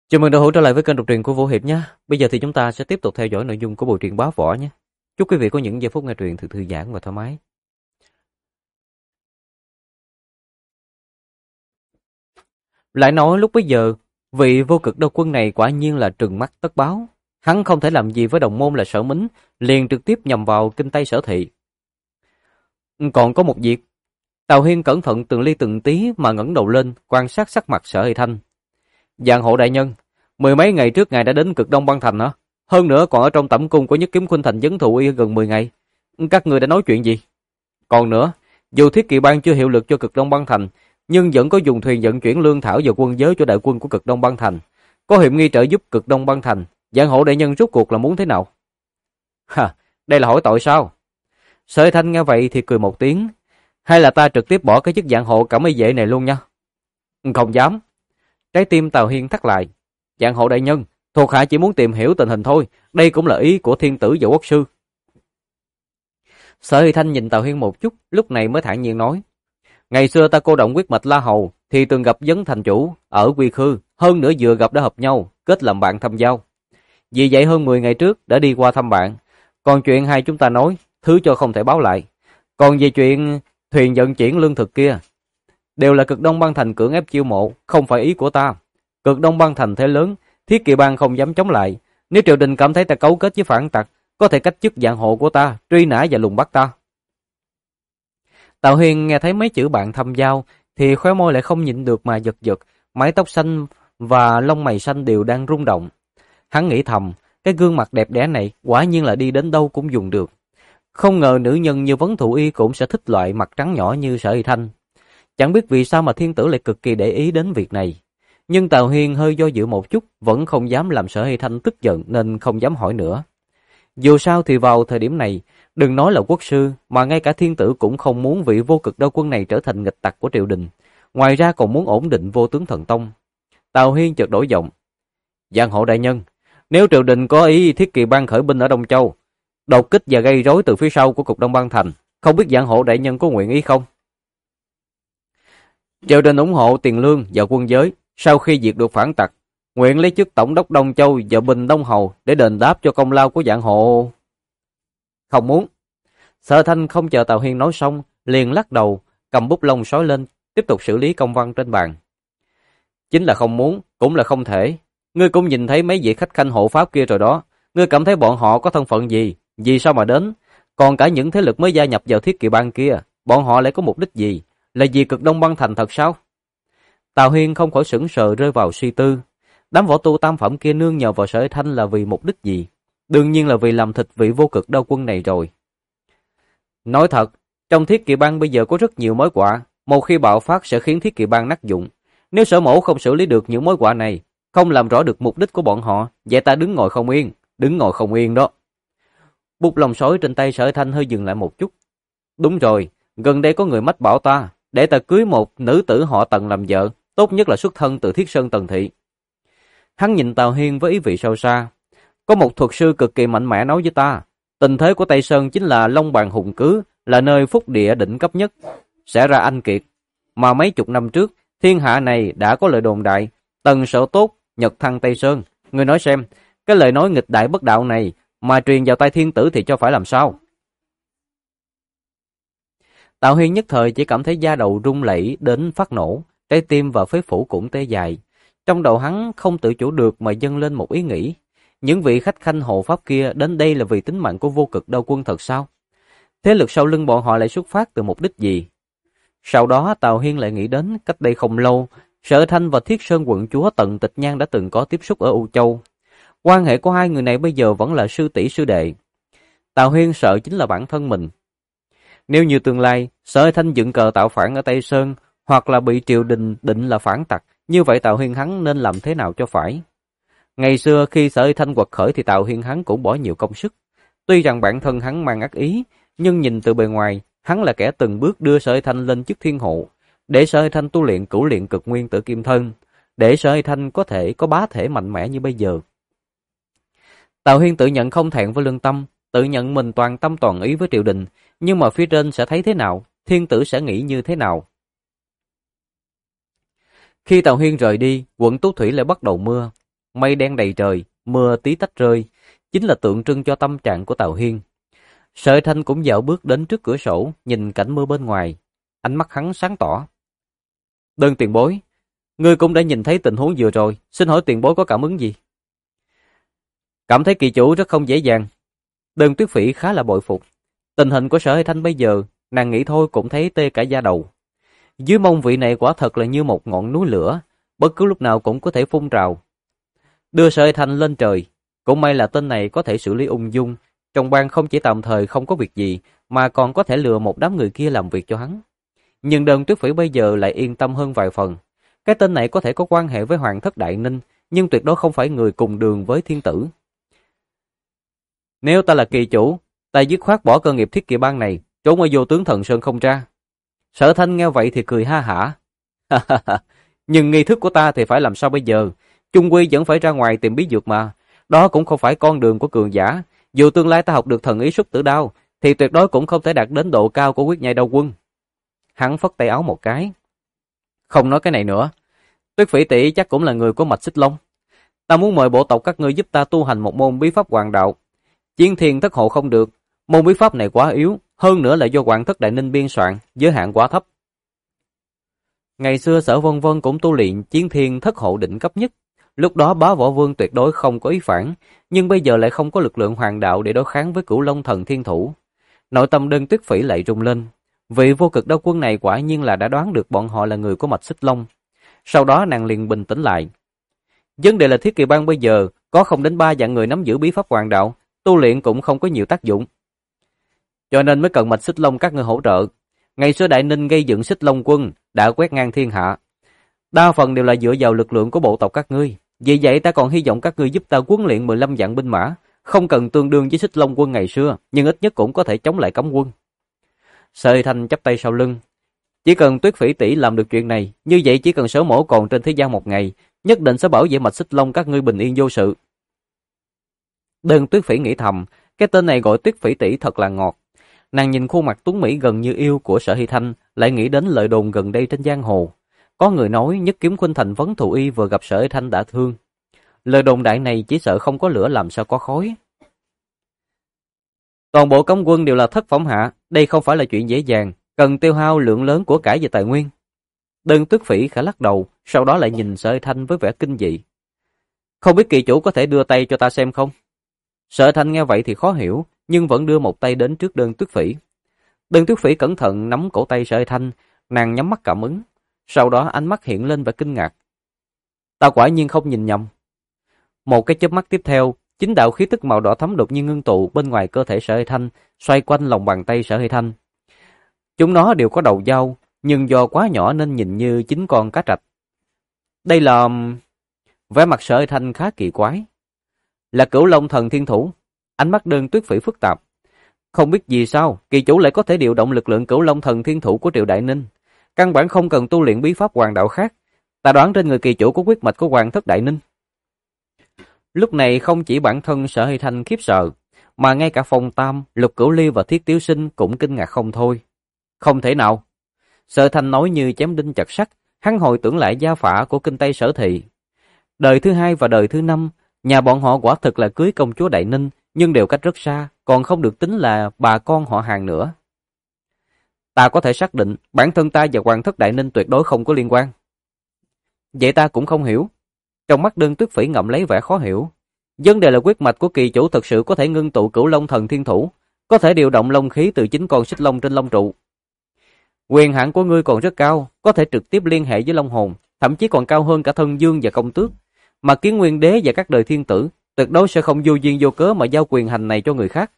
Chào mừng đã hỗ trở lại với kênh đọc truyện của Vũ Hiệp nhé. Bây giờ thì chúng ta sẽ tiếp tục theo dõi nội dung của bộ truyện Bá Võ nhé. Chúc quý vị có những giây phút nghe truyện thật thư giãn và thoải mái. Lại nói lúc bấy giờ, vị vô cực đao quân này quả nhiên là trừng mắt tất báo. Hắn không thể làm gì với đồng môn là Sở Mính, liền trực tiếp nhằm vào kinh Tây Sở Thị. Còn có một việc, Tào Hiên cẩn thận từng ly từng tí mà ngẩng đầu lên, quan sát sắc mặt Sở Hy Thanh. Giang hộ đại nhân, mười mấy ngày trước ngài đã đến Cực Đông Băng Thành hả? Hơn nữa còn ở trong tẩm cung của Nhất Kiếm Khuynh Thành Vấn Thụ Y gần 10 ngày. Các ngươi đã nói chuyện gì? Còn nữa, dù Thiết Kỵ Bang chưa hiệu lực cho Cực Đông Băng Thành, nhưng vẫn có dùng thuyền vận chuyển lương thảo và quân giới cho đại quân của Cực Đông Băng Thành. Có hiểm nghi trợ giúp Cực Đông Băng Thành, Giang hộ đại nhân rốt cuộc là muốn thế nào? Ha, đây là hỏi tội sao? Sở Hy Thanh nghe vậy thì cười một tiếng. Hay là ta trực tiếp bỏ cái chức giang hộ cẩm y vệ này luôn nha? Không dám. Trái tim Tào Hiên thắt lại. Giang hộ đại nhân, thuộc hạ chỉ muốn tìm hiểu tình hình thôi, đây cũng là ý của thiên tử và quốc sư. Sở Hy Thanh nhìn Tào Hiên một chút, lúc này mới thản nhiên nói. Ngày xưa ta cô động quyết mạch La Hầu, thì từng gặp Vấn thành chủ, ở Quy Khư, hơn nữa vừa gặp đã hợp nhau, kết làm bạn thâm giao. Vì vậy hơn 10 ngày trước đã đi qua thăm bạn, còn chuyện hai chúng ta nói, thứ cho không thể báo lại. Còn về chuyện thuyền vận chuyển lương thực kia, đều là Cực Đông Băng Thành cưỡng ép chiêu mộ, không phải ý của ta. Cực Đông Băng Thành thế lớn, Thiết Kỵ Bang không dám chống lại. Nếu triều đình cảm thấy ta cấu kết với phản tặc, có thể cách chức giang hộ của ta, truy nã và lùng bắt ta. Tào Hiên nghe thấy mấy chữ bạn thâm giao, thì khóe môi lại không nhịn được mà giật giật, mái tóc xanh và lông mày xanh đều đang rung động. Hắn nghĩ thầm, cái gương mặt đẹp đẽ này quả nhiên là đi đến đâu cũng dùng được. Không ngờ nữ nhân như Vấn Thụ Y cũng sẽ thích loại mặt trắng nhỏ như Sở Hy Thanh. Chẳng biết vì sao mà thiên tử lại cực kỳ để ý đến việc này. Nhưng Tào Hiên hơi do dự một chút, vẫn không dám làm Sở Hy Thanh tức giận nên không dám hỏi nữa. Dù sao thì vào thời điểm này, đừng nói là quốc sư, mà ngay cả thiên tử cũng không muốn vị vô cực đao quân này trở thành nghịch tặc của triều đình. Ngoài ra còn muốn ổn định Vô Tướng Thần Tông. Tào Hiên chợt đổi giọng. Giang hộ đại nhân, nếu triều đình có ý Thiết Kỵ Bang khởi binh ở Đông Châu, đột kích và gây rối từ phía sau của Cực Đông Băng Thành, không biết Giang hộ đại nhân có nguyện ý không? Triều đình ủng hộ tiền lương và quân giới, sau khi diệt được phản tặc, nguyện lấy chức tổng đốc Đông Châu và Bình Đông Hầu để đền đáp cho công lao của Giang hộ. Không muốn. Sở Thanh không chờ Tào Hiên nói xong, liền lắc đầu, cầm bút lông sói lên, tiếp tục xử lý công văn trên bàn. Chính là không muốn, cũng là không thể. Ngươi cũng nhìn thấy mấy vị khách khanh hộ pháp kia rồi đó. Ngươi cảm thấy bọn họ có thân phận gì? Vì sao mà đến? Còn cả những thế lực mới gia nhập vào Thiết Kỵ Bang kia, bọn họ lại có mục đích gì? Là vì Cực Đông Băng Thành thật sao? Tào Hiên không khỏi sững sờ rơi vào suy tư. Đám võ tu tam phẩm kia nương nhờ vào Sở Hy Thanh là vì mục đích gì? Đương nhiên là vì làm thịt vị vô cực đao quân này rồi. Nói thật, trong Thiết Kỵ Bang bây giờ có rất nhiều mối họa, một khi bạo phát sẽ khiến Thiết Kỵ Bang nát dụng. Nếu Sở mẫu không xử lý được những mối họa này, không làm rõ được mục đích của bọn họ, vậy ta đứng ngồi không yên đó. Bút lông sói trên tay Sở Hy Thanh hơi dừng lại một chút. Đúng rồi, gần đây có người mách bảo ta, để ta cưới một nữ tử họ Tần làm vợ, tốt nhất là xuất thân từ Thiết Sơn Tần Thị. Hắn nhìn Tào Hiên với ý vị sâu xa. Có một thuật sư cực kỳ mạnh mẽ nói với ta, tình thế của Tây Sơn chính là Long Bàn hùng cứ, là nơi phúc địa đỉnh cấp nhất, sẽ ra anh kiệt. Mà mấy chục năm trước, thiên hạ này đã có lời đồn đại, Tần sở tốt, nhật thăng Tây Sơn. Ngươi nói xem, cái lời nói nghịch đại bất đạo này mà truyền vào tai thiên tử thì cho phải làm sao? Tào Hiên nhất thời chỉ cảm thấy da đầu rung lẩy đến phát nổ, trái tim và phế phủ cũng tê dại. Trong đầu hắn không tự chủ được mà dâng lên một ý nghĩ. Những vị khách khanh hộ pháp kia đến đây là vì tính mạng của vô cực đao quân thật sao? Thế lực sau lưng bọn họ lại xuất phát từ mục đích gì? Sau đó Tào Hiên lại nghĩ đến cách đây không lâu, Sở Thanh và Thiết Sơn quận chúa Tần Tịch Nhan đã từng có tiếp xúc ở U Châu. Quan hệ của hai người này bây giờ vẫn là sư tỷ sư đệ. Tào Hiên sợ chính là bản thân mình. Nếu như tương lai, Sở Thanh dựng cờ tạo phản ở Tây Sơn, hoặc là bị triều đình định là phản tặc, như vậy Tào Hiên hắn nên làm thế nào cho phải? Ngày xưa khi Sở Thanh quật khởi thì Tào Hiên hắn cũng bỏ nhiều công sức. Tuy rằng bản thân hắn mang ác ý, nhưng nhìn từ bề ngoài, hắn là kẻ từng bước đưa Sở Thanh lên chức thiên hộ, để Sở Thanh tu luyện cửu luyện cực nguyên tự kim thân, để Sở Thanh có thể có bá thể mạnh mẽ như bây giờ. Tào Hiên tự nhận không thẹn với lương tâm, tự nhận mình toàn tâm toàn ý với triều đình, nhưng mà phía trên sẽ thấy thế nào, thiên tử sẽ nghĩ như thế nào? Khi Tào Hiên rời đi, quận Tú Thủy lại bắt đầu mưa. mây đen đầy trời, mưa tí tách rơi, chính là tượng trưng cho tâm trạng của Tào Hiên. Sở Thanh cũng dạo bước đến trước cửa sổ, nhìn cảnh mưa bên ngoài. Ánh mắt hắn sáng tỏ. Đơn tiền bối, ngươi cũng đã nhìn thấy tình huống vừa rồi, xin hỏi tiền bối có cảm ứng gì? Cảm thấy kỳ chủ rất không dễ dàng. Đơn Tuyết Phỉ khá là bội phục. Tình hình của Sở Hay Thanh bây giờ, nàng nghĩ thôi cũng thấy tê cả da đầu. Dưới mông vị này quả thật là như một ngọn núi lửa, bất cứ lúc nào cũng có thể phun trào. Đưa Sở Hay Thanh lên trời, cũng may là tên này có thể xử lý ung dung. Trong bang không chỉ tạm thời không có việc gì, mà còn có thể lừa một đám người kia làm việc cho hắn. Nhưng Đơn Tuyết Phỉ bây giờ lại yên tâm hơn vài phần. Cái tên này có thể có quan hệ với Hoàng thất Đại Ninh, nhưng tuyệt đối không phải người cùng đường với thiên tử. Nếu ta là kỳ chủ, ta dứt khoát bỏ cơ nghiệp thiết kỵ bang này, trốn ở Vô Tướng Thần Sơn không ra. Sở Thanh nghe vậy thì cười ha hả. Nhưng nghi thức của ta thì phải làm sao bây giờ? Chung quy vẫn phải ra ngoài tìm bí dược mà. Đó cũng không phải con đường của cường giả. Dù tương lai ta học được thần ý xuất tử đao, thì tuyệt đối cũng không thể đạt đến độ cao của Quyết Nhai Đao Quân. Hắn phất tay áo một cái. Không nói cái này nữa. Tuyết Phỉ tỷ chắc cũng là người của mạch Xích Long. Ta muốn mời bộ tộc các ngươi giúp ta tu hành một môn bí pháp hoàng đạo. Chiến Thiên Thất Hộ không được. Môn bí pháp này quá yếu, hơn nữa là do Hoàng thất Đại Ninh biên soạn, giới hạn quá thấp. Ngày xưa Sở Vân Vân cũng tu luyện Chiến Thiên Thất Hộ đỉnh cấp nhất. Lúc đó Bá Võ Vương tuyệt đối không có ý phản, nhưng bây giờ lại không có lực lượng hoàng đạo để đối kháng với Cửu Long Thần Thiên Thủ. Nội tâm Đơn Tuyết Phỉ lại rung lên. Vị vô cực đao quân này quả nhiên là đã đoán được bọn họ là người của mạch Xích Long. Sau đó nàng liền bình tĩnh lại. Vấn đề là thiết kỵ bang bây giờ có không đến 3 vạn người nắm giữ bí pháp hoàng đạo, tu luyện cũng không có nhiều tác dụng. Cho nên mới cần mạch Xích Long các ngươi hỗ trợ. Ngày xưa Đại Ninh gây dựng Xích Long quân đã quét ngang thiên hạ. Đa phần đều là dựa vào lực lượng của bộ tộc các ngươi. Vì vậy ta còn hy vọng các ngươi giúp ta huấn luyện 15 vạn binh mã, không cần tương đương với Xích Long quân ngày xưa, nhưng ít nhất cũng có thể chống lại cấm quân. Sợi Thanh chắp tay sau lưng. Chỉ cần Tuyết Phỉ tỷ làm được chuyện này, như vậy chỉ cần Sở Mỗ còn trên thế gian một ngày, nhất định sẽ bảo vệ mạch Xích Long các ngươi bình yên vô sự. Đơn Tuyết Phỉ nghĩ thầm, cái tên này gọi Tuyết Phỉ tỷ thật là ngọt. Nàng nhìn khuôn mặt tuấn mỹ gần như yêu của Sở Hy Thanh, lại nghĩ đến lời đồn gần đây trên giang hồ. Có người nói Nhất Kiếm Khuynh Thành Vấn Thụ Y vừa gặp Sở Hy Thanh đã thương. Lời đồn đại này chỉ sợ không có lửa làm sao có khói. Toàn bộ cấm quân đều là thất phẩm hạ, đây không phải là chuyện dễ dàng, cần tiêu hao lượng lớn của cải và tài nguyên. Đơn Tuyết Phỉ khẽ lắc đầu, sau đó lại nhìn Sở Hy Thanh với vẻ kinh dị. Không biết kỳ chủ có thể đưa tay cho ta xem không? Sở Hy Thanh nghe vậy thì khó hiểu, nhưng vẫn đưa một tay đến trước Đơn Tuyết Phỉ. Đơn Tuyết Phỉ cẩn thận nắm cổ tay Sở Hy Thanh, nàng nhắm mắt cảm ứng, sau đó ánh mắt hiện lên vẻ kinh ngạc. Ta quả nhiên không nhìn nhầm. Một cái chớp mắt tiếp theo, chính đạo khí tức màu đỏ thắm đột nhiên ngưng tụ bên ngoài cơ thể Sở Hy Thanh, xoay quanh lòng bàn tay Sở Hy Thanh. Chúng nó đều có đầu dao, nhưng do quá nhỏ nên nhìn như chính con cá trạch. Đây là... Vẻ mặt Sở Hy Thanh khá kỳ quái. Là Cửu Long Thần Thiên Thủ. Ánh mắt Đơn Tuyết Phỉ phức tạp. Không biết vì sao, kỳ chủ lại có thể điều động lực lượng Cửu Long Thần Thiên Thủ của Triệu Đại Ninh. Căn bản không cần tu luyện bí pháp hoàng đạo khác. Ta đoán trên người kỳ chủ có huyết mạch của Hoàng thất Đại Ninh. Lúc này không chỉ bản thân Sở Hy Thanh khiếp sợ, mà ngay cả Phong Tam, Lục Cửu Ly và Thiết Tiếu Sinh cũng kinh ngạc không thôi. Không thể nào. Sở Thanh nói như chém đinh chặt sắt, hắn hồi tưởng lại gia phả của kinh Tây Sở Thị. Đời thứ 2 và đời thứ 5, nhà bọn họ quả thực là cưới công chúa Đại Ninh, nhưng đều cách rất xa, còn không được tính là bà con họ hàng nữa. Ta có thể xác định bản thân ta và Hoàng thất Đại Ninh tuyệt đối không có liên quan. Vậy ta cũng không hiểu. Trong mắt Đơn Tuyết Phỉ ngậm lấy vẻ khó hiểu. Vấn đề là huyết mạch của kỳ chủ thực sự có thể ngưng tụ Cửu Long Thần Thiên Thủ, có thể điều động long khí từ chính con xích long trên long trụ. Quyền hạn của ngươi còn rất cao, có thể trực tiếp liên hệ với long hồn, thậm chí còn cao hơn cả Thân Dương và Công Tước. Mà Kiến Nguyên Đế và các đời thiên tử tuyệt đối sẽ không vô duyên vô cớ mà giao quyền hành này cho người khác.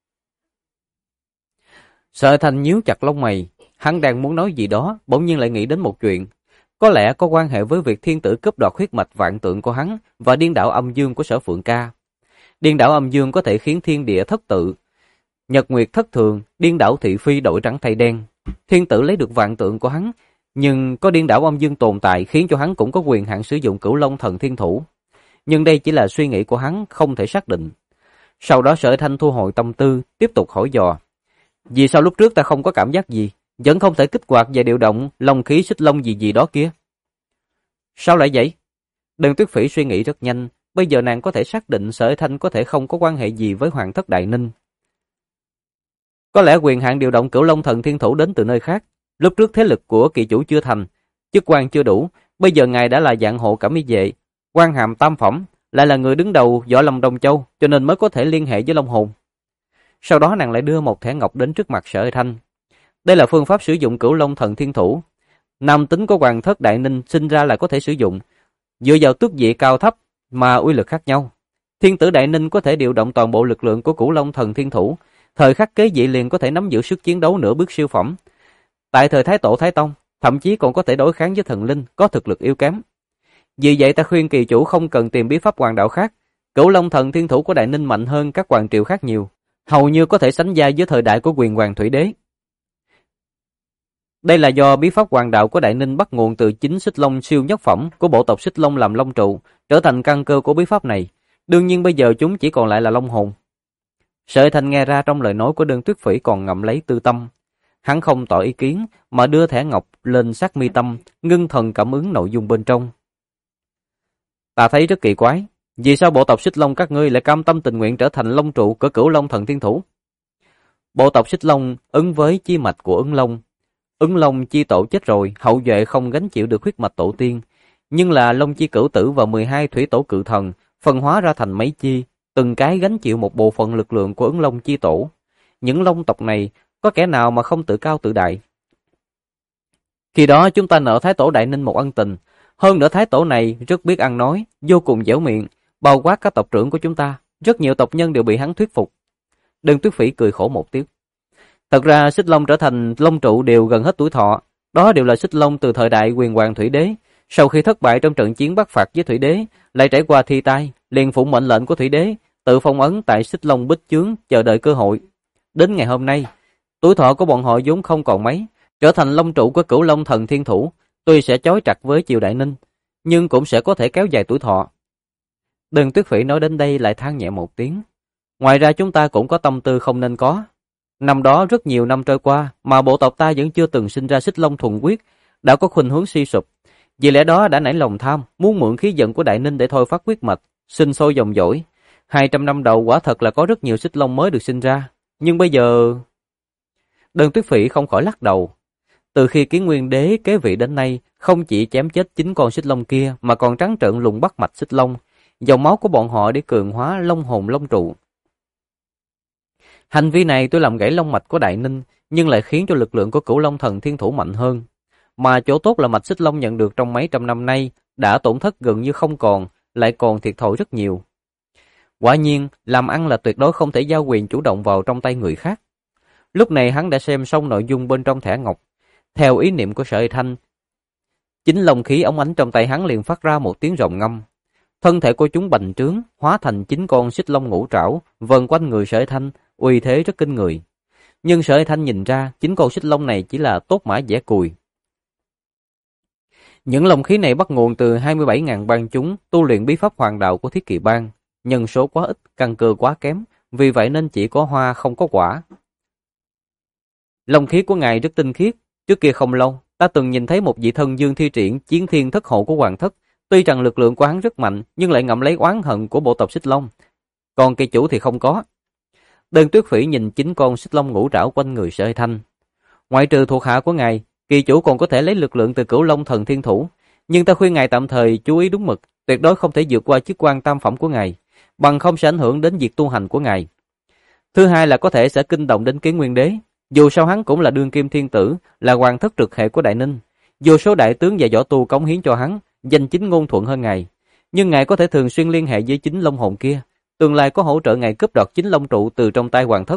Sở Thanh nhíu chặt lông mày, hắn đang muốn nói gì đó, bỗng nhiên lại nghĩ đến một chuyện. Có lẽ có quan hệ với việc thiên tử cướp đoạt huyết mạch vạn tượng của hắn và điên đảo âm dương của Sở Phượng Ca. Điên đảo âm dương có thể khiến thiên địa thất tự, nhật nguyệt thất thường, điên đảo thị phi đổi trắng thay đen. Thiên tử lấy được vạn tượng của hắn, nhưng có điên đảo âm dương tồn tại khiến cho hắn cũng có quyền hạn sử dụng Cửu Long Thần Thiên Thủ. Nhưng đây chỉ là suy nghĩ của hắn, không thể xác định. Sau đó Sở Thanh thu hồi tâm tư, tiếp tục hỏi dò. Vì sao lúc trước ta không có cảm giác gì, vẫn không thể kích hoạt và điều động long khí xích long gì gì đó kia? Sao lại vậy? Đơn Tuyết Phỉ suy nghĩ rất nhanh, bây giờ nàng có thể xác định Sở Thanh có thể không có quan hệ gì với Hoàng thất Đại Ninh. Có lẽ quyền hạn điều động Cửu Long Thần Thiên Thủ đến từ nơi khác. Lúc trước thế lực của kỳ chủ chưa thành, chức quan chưa đủ, bây giờ ngài đã là dạng hộ Cẩm Y vệ, quan hàm tam phẩm, lại là người đứng đầu Võ Lâm Đông Châu, cho nên mới có thể liên hệ với Long Hồn. Sau đó nàng lại đưa một thẻ ngọc đến trước mặt Sở Thanh. Đây là phương pháp sử dụng Cửu Long Thần Thiên Thủ. Nam tính của Hoàng thất Đại Ninh sinh ra là có thể sử dụng, dựa vào tước vị cao thấp mà uy lực khác nhau. Thiên tử Đại Ninh có thể điều động toàn bộ lực lượng của Cửu Long Thần Thiên Thủ, thời khắc kế vị liền có thể nắm giữ sức chiến đấu nửa bước siêu phẩm. Tại thời Thái Tổ Thái Tông, thậm chí còn có thể đối kháng với thần linh có thực lực yếu kém. Vì vậy ta khuyên kỳ chủ không cần tìm bí pháp hoàng đạo khác. Cửu Long Thần Thiên Thủ của Đại Ninh mạnh hơn các hoàng triều khác nhiều, hầu như có thể sánh vai với thời đại của Quyền Hoàng Thủy Đế. Đây là do bí pháp hoàng đạo của Đại Ninh bắt nguồn từ chính Xích Long siêu nhất phẩm của bộ tộc Xích Long làm long trụ, trở thành căn cơ của bí pháp này. Đương nhiên bây giờ chúng chỉ còn lại là long hồn. Sở Thanh nghe ra trong lời nói của Đơn Tuyết Phỉ còn ngậm lấy tư tâm. Hắn không tỏ ý kiến mà đưa thẻ ngọc lên sát mi tâm, ngưng thần cảm ứng nội dung bên trong. Ta thấy rất kỳ quái, vì sao bộ tộc Xích Long các ngươi lại cam tâm tình nguyện trở thành long trụ của Cửu Long Thần Thiên Thủ? Bộ tộc Xích Long ứng với chi mạch của Ứng Long. Ứng Long chi tổ chết rồi, hậu duệ không gánh chịu được huyết mạch tổ tiên, nhưng là Long chi cửu tử và 12 thủy tổ cự thần phân hóa ra thành mấy chi, từng cái gánh chịu một bộ phận lực lượng của Ứng Long chi tổ. Những Long tộc này có kẻ nào mà không tự cao tự đại? Khi đó chúng ta nợ Thái Tổ Đại Ninh một ân tình, hơn nữa Thái Tổ này rất biết ăn nói, vô cùng dẻo miệng, bao quát các tộc trưởng của chúng ta, rất nhiều tộc nhân đều bị hắn thuyết phục. Đơn Tuyết Phỉ cười khổ một tiếng. Thật ra Xích Long trở thành long trụ đều gần hết tuổi thọ, đó đều là Xích Long từ thời đại Quyền Hoàng Thủy Đế, sau khi thất bại trong trận chiến bắc phạt với Thủy Đế, lại trải qua thi tai, liền phụng mệnh lệnh của Thủy Đế, tự phong ấn tại Xích Long Bích Chướng chờ đợi cơ hội. Đến ngày hôm nay, tuổi thọ của bọn họ vốn không còn mấy, trở thành long trụ của Cửu Long Thần Thiên Thủ, tuy sẽ chói chặt với triều Đại Ninh, nhưng cũng sẽ có thể kéo dài tuổi thọ. Đơn Tuyết Phỉ nói đến đây lại than nhẹ một tiếng. Ngoài ra chúng ta cũng có tâm tư không nên có. Năm đó rất nhiều năm trôi qua mà bộ tộc ta vẫn chưa từng sinh ra Xích Long thuần huyết, đã có khuynh hướng suy sụp. Vì lẽ đó đã nảy lòng tham, muốn mượn khí vận của Đại Ninh để thôi phát huyết mạch, sinh sôi dòng dõi. 200 năm đầu quả thật là có rất nhiều Xích Long mới được sinh ra, nhưng bây giờ... Đơn Tuyết Phỉ không khỏi lắc đầu. Từ khi Kiến Nguyên Đế kế vị đến nay, không chỉ chém chết 9 con Xích Long kia mà còn trắng trợn lùng bắt mạch Xích Long, dòng máu của bọn họ để cường hóa long hồn long trụ. Hành vi này tôi làm gãy long mạch của Đại Ninh, nhưng lại khiến cho lực lượng của Cửu Long Thần Thiên Thủ mạnh hơn. Mà chỗ tốt là mạch Xích Long nhận được trong mấy trăm năm nay đã tổn thất gần như không còn, lại còn thiệt thòi rất nhiều. Quả nhiên, làm ăn là tuyệt đối không thể giao quyền chủ động vào trong tay người khác. Lúc này hắn đã xem xong nội dung bên trong thẻ ngọc. Theo ý niệm của Sở Thanh, chính long khí ống ánh trong tay hắn liền phát ra một tiếng rồng ngâm. Thân thể của chúng bành trướng, hóa thành 9 con Xích Long ngũ trảo, vần quanh người Sở Thanh, uy thế rất kinh người. Nhưng Sở Thanh nhìn ra, 9 con Xích Long này chỉ là tốt mã dẻ cùi. Những long khí này bắt nguồn từ 27.000 bang chúng tu luyện bí pháp hoàng đạo của Thiết Kỵ Bang, nhân số quá ít, căn cơ quá kém, vì vậy nên chỉ có hoa không có quả. Long khí của ngài rất tinh khiết, trước kia không lâu, ta từng nhìn thấy một vị thân dương thi triển chiến thiên thất hộ của hoàng thất, tuy rằng lực lượng của hắn rất mạnh, nhưng lại ngậm lấy oán hận của bộ tộc Xích Long. Còn kỳ chủ thì không có. Đơn Tuyết Phỉ nhìn 9 con Xích Long ngũ trảo quanh người Sở Thanh. Ngoại trừ thuộc hạ của ngài, kỳ chủ còn có thể lấy lực lượng từ Cửu Long Thần Thiên Thủ, nhưng ta khuyên ngài tạm thời chú ý đúng mực, tuyệt đối không thể vượt qua chức quan tam phẩm của ngài, bằng không sẽ ảnh hưởng đến việc tu hành của ngài. Thứ hai là có thể sẽ kinh động đến Kiến Nguyên Đế, dù sao hắn cũng là đương kim thiên tử, là hoàng thất trực hệ của Đại Ninh, vô số đại tướng và võ tu cống hiến cho hắn, danh chính ngôn thuận hơn ngài, nhưng ngài có thể thường xuyên liên hệ với chính long hồn kia, tương lai có hỗ trợ ngài cướp đoạt chính long trụ từ trong tay hoàng thất.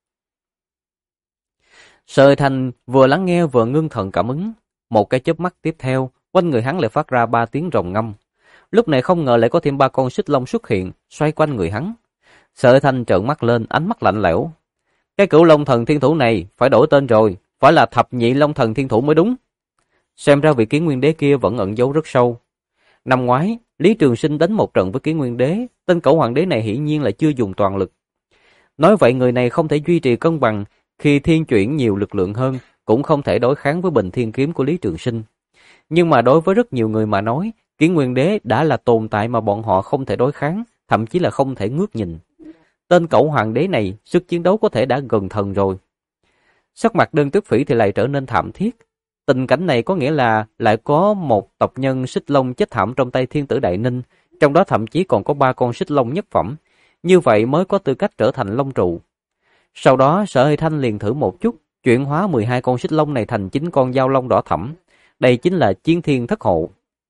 Sở Thanh vừa lắng nghe vừa ngưng thần cảm ứng, một cái chớp mắt tiếp theo, quanh người hắn lại phát ra 3 tiếng rồng ngâm. Lúc này không ngờ lại có thêm 3 con Xích Long xuất hiện, xoay quanh người hắn. Sở Thanh trợn mắt lên, ánh mắt lạnh lẽo. Cái Cửu Long Thần Thiên Thủ này phải đổi tên rồi, phải là Thập Nhị Long Thần Thiên Thủ mới đúng. Xem ra vị Kiến Nguyên Đế kia vẫn ẩn giấu rất sâu. Năm ngoái, Lý Trường Sinh đánh một trận với Kiến Nguyên Đế, tên cẩu hoàng đế này hiển nhiên là chưa dùng toàn lực. Nói vậy người này không thể duy trì cân bằng, khi thiên chuyển nhiều lực lượng hơn, cũng không thể đối kháng với Bình Thiên Kiếm của Lý Trường Sinh. Nhưng mà đối với rất nhiều người mà nói, Kiến Nguyên Đế đã là tồn tại mà bọn họ không thể đối kháng, thậm chí là không thể ngước nhìn. Tên cẩu hoàng đế này, sức chiến đấu có thể đã gần thần rồi. Sắc mặt Đơn Tuyết Phỉ thì lại trở nên thảm thiết. Tình cảnh này có nghĩa là lại có một tộc nhân xích long chết thảm trong tay Thiên Tử Đại Ninh, trong đó thậm chí còn có 3 con xích long nhất phẩm, như vậy mới có tư cách trở thành long trụ. Sau đó Sở Hơi Thanh liền thử một chút, chuyển hóa 12 con xích long này thành 9 con dao long đỏ thẫm. Đây chính là Chiến Thiên Thất Hộ.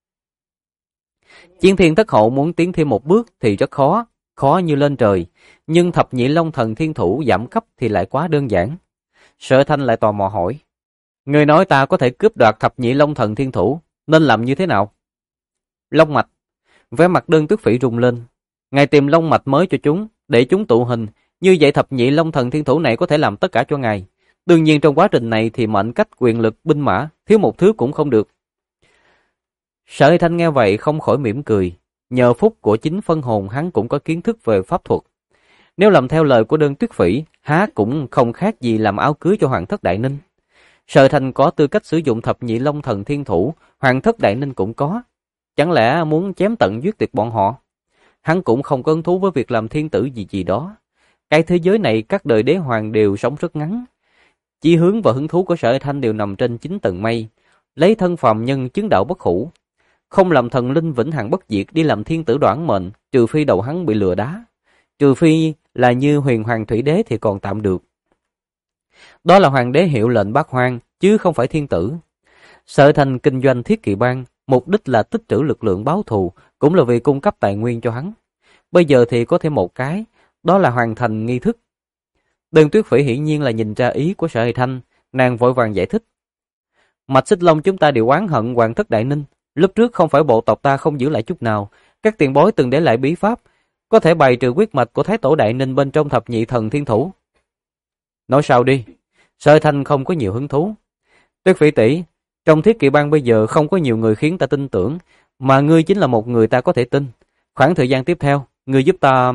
Chiến Thiên Thất Hộ muốn tiến thêm một bước thì rất khó, khó như lên trời, nhưng Thập Nhị Long Thần Thiên Thủ giảm cấp thì lại quá đơn giản. Sở Thanh lại tò mò hỏi, người nói ta có thể cướp đoạt Thập Nhị Long Thần Thiên Thủ, nên làm như thế nào? Long mạch. Vẻ mặt Đơn Tuyết Phỉ rung lên. Ngài tìm long mạch mới cho chúng, để chúng tụ hình, như vậy Thập Nhị Long Thần Thiên Thủ này có thể làm tất cả cho ngài. Đương nhiên trong quá trình này thì mệnh cách, quyền lực, binh mã, thiếu một thứ cũng không được. Sở Hơi Thanh nghe vậy không khỏi mỉm cười. Nhờ phúc của chính phân hồn hắn cũng có kiến thức về pháp thuật. Nếu làm theo lời của Đơn Tuyết Phỉ, há cũng không khác gì làm áo cưới cho Hoàng thất Đại Ninh. Sở Thành có tư cách sử dụng Thập Nhị Long Thần Thiên Thủ, Hoàng thất Đại Ninh cũng có. Chẳng lẽ muốn chém tận giết tuyệt bọn họ? Hắn cũng không có hứng thú với việc làm thiên tử gì gì đó. Cái thế giới này các đời đế hoàng đều sống rất ngắn. Chí hướng và hứng thú của Sở Thanh đều nằm trên 9 tầng mây, lấy thân phàm nhân chứng đạo bất hủ. Không làm thần linh vĩnh hằng bất diệt đi làm thiên tử đoản mệnh, trừ phi đầu hắn bị lừa đá. Trừ phi là như Huyền Hoàng Thủy Đế thì còn tạm được. Đó là hoàng đế hiệu lệnh bát hoang, chứ không phải thiên tử. Sở Thành kinh doanh thiết kỵ bang, mục đích là tích trữ lực lượng báo thù, cũng là vì cung cấp tài nguyên cho hắn. Bây giờ thì có thêm một cái, đó là hoàn thành nghi thức. Đơn Tuyết Phỉ hiển nhiên là nhìn ra ý của Sở Hề Thanh, nàng vội vàng giải thích. Mạch Xích Long chúng ta đều oán hận Hoàng thất Đại Ninh, lúc trước không phải bộ tộc ta không giữ lại chút nào, các tiền bối từng để lại bí pháp, có thể bày trừ huyết mạch của Thái Tổ Đại Ninh bên trong Thập Nhị Thần Thiên Thủ. Nói sao đi? Sở Hề Thanh không có nhiều hứng thú. Tuyết Phỉ tỷ, trong thiết kỵ bang bây giờ không có nhiều người khiến ta tin tưởng, mà ngươi chính là một người ta có thể tin. Khoảng thời gian tiếp theo, ngươi giúp ta...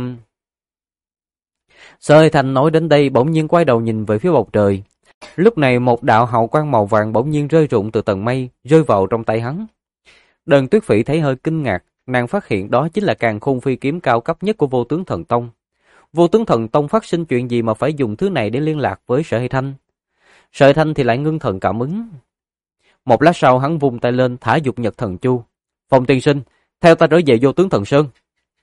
Sở Hơi Thanh nói đến đây bỗng nhiên quay đầu nhìn về phía bầu trời. Lúc này một đạo hào quang màu vàng bỗng nhiên rơi rụng từ tầng mây, rơi vào trong tay hắn. Đơn Tuyết Phỉ thấy hơi kinh ngạc, nàng phát hiện đó chính là càn khôn phi kiếm cao cấp nhất của Vô Tướng Thần Tông. Vô Tướng Thần Tông phát sinh chuyện gì mà phải dùng thứ này để liên lạc với Sở Hơi Thanh? Sở Hơi Thanh thì lại ngưng thần cảm ứng. Một lát sau hắn vung tay lên thả dục nhật thần chu. Phong tiên sinh, theo ta trở về Vô Tướng Thần Sơn.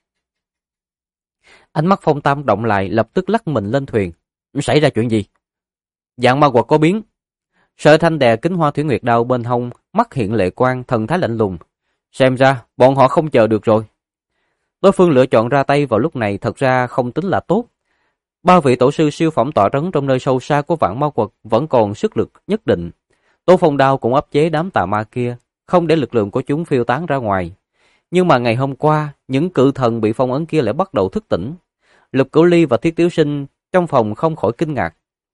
Ánh mắt Phong Tam động lại, lập tức lắc mình lên thuyền. Xảy ra chuyện gì? Dạng ma quật có biến. Sở Thanh đè kính hoa thủy nguyệt đao bên hông, mắt hiện lệ quang, thần thái lạnh lùng. Xem ra bọn họ không chờ được rồi. Đối phương lựa chọn ra tay vào lúc này thật ra không tính là tốt. 3 vị tổ sư siêu phẩm tọa trấn trong nơi sâu xa của vạn ma quật vẫn còn sức lực nhất định. Tô Phong Đao cũng áp chế đám tà ma kia, không để lực lượng của chúng phiêu tán ra ngoài. Nhưng mà ngày hôm qua, những cự thần bị phong ấn kia lại bắt đầu thức tỉnh. Lục Cửu Ly và Thiết Tiếu Sinh trong phòng không khỏi kinh ngạc.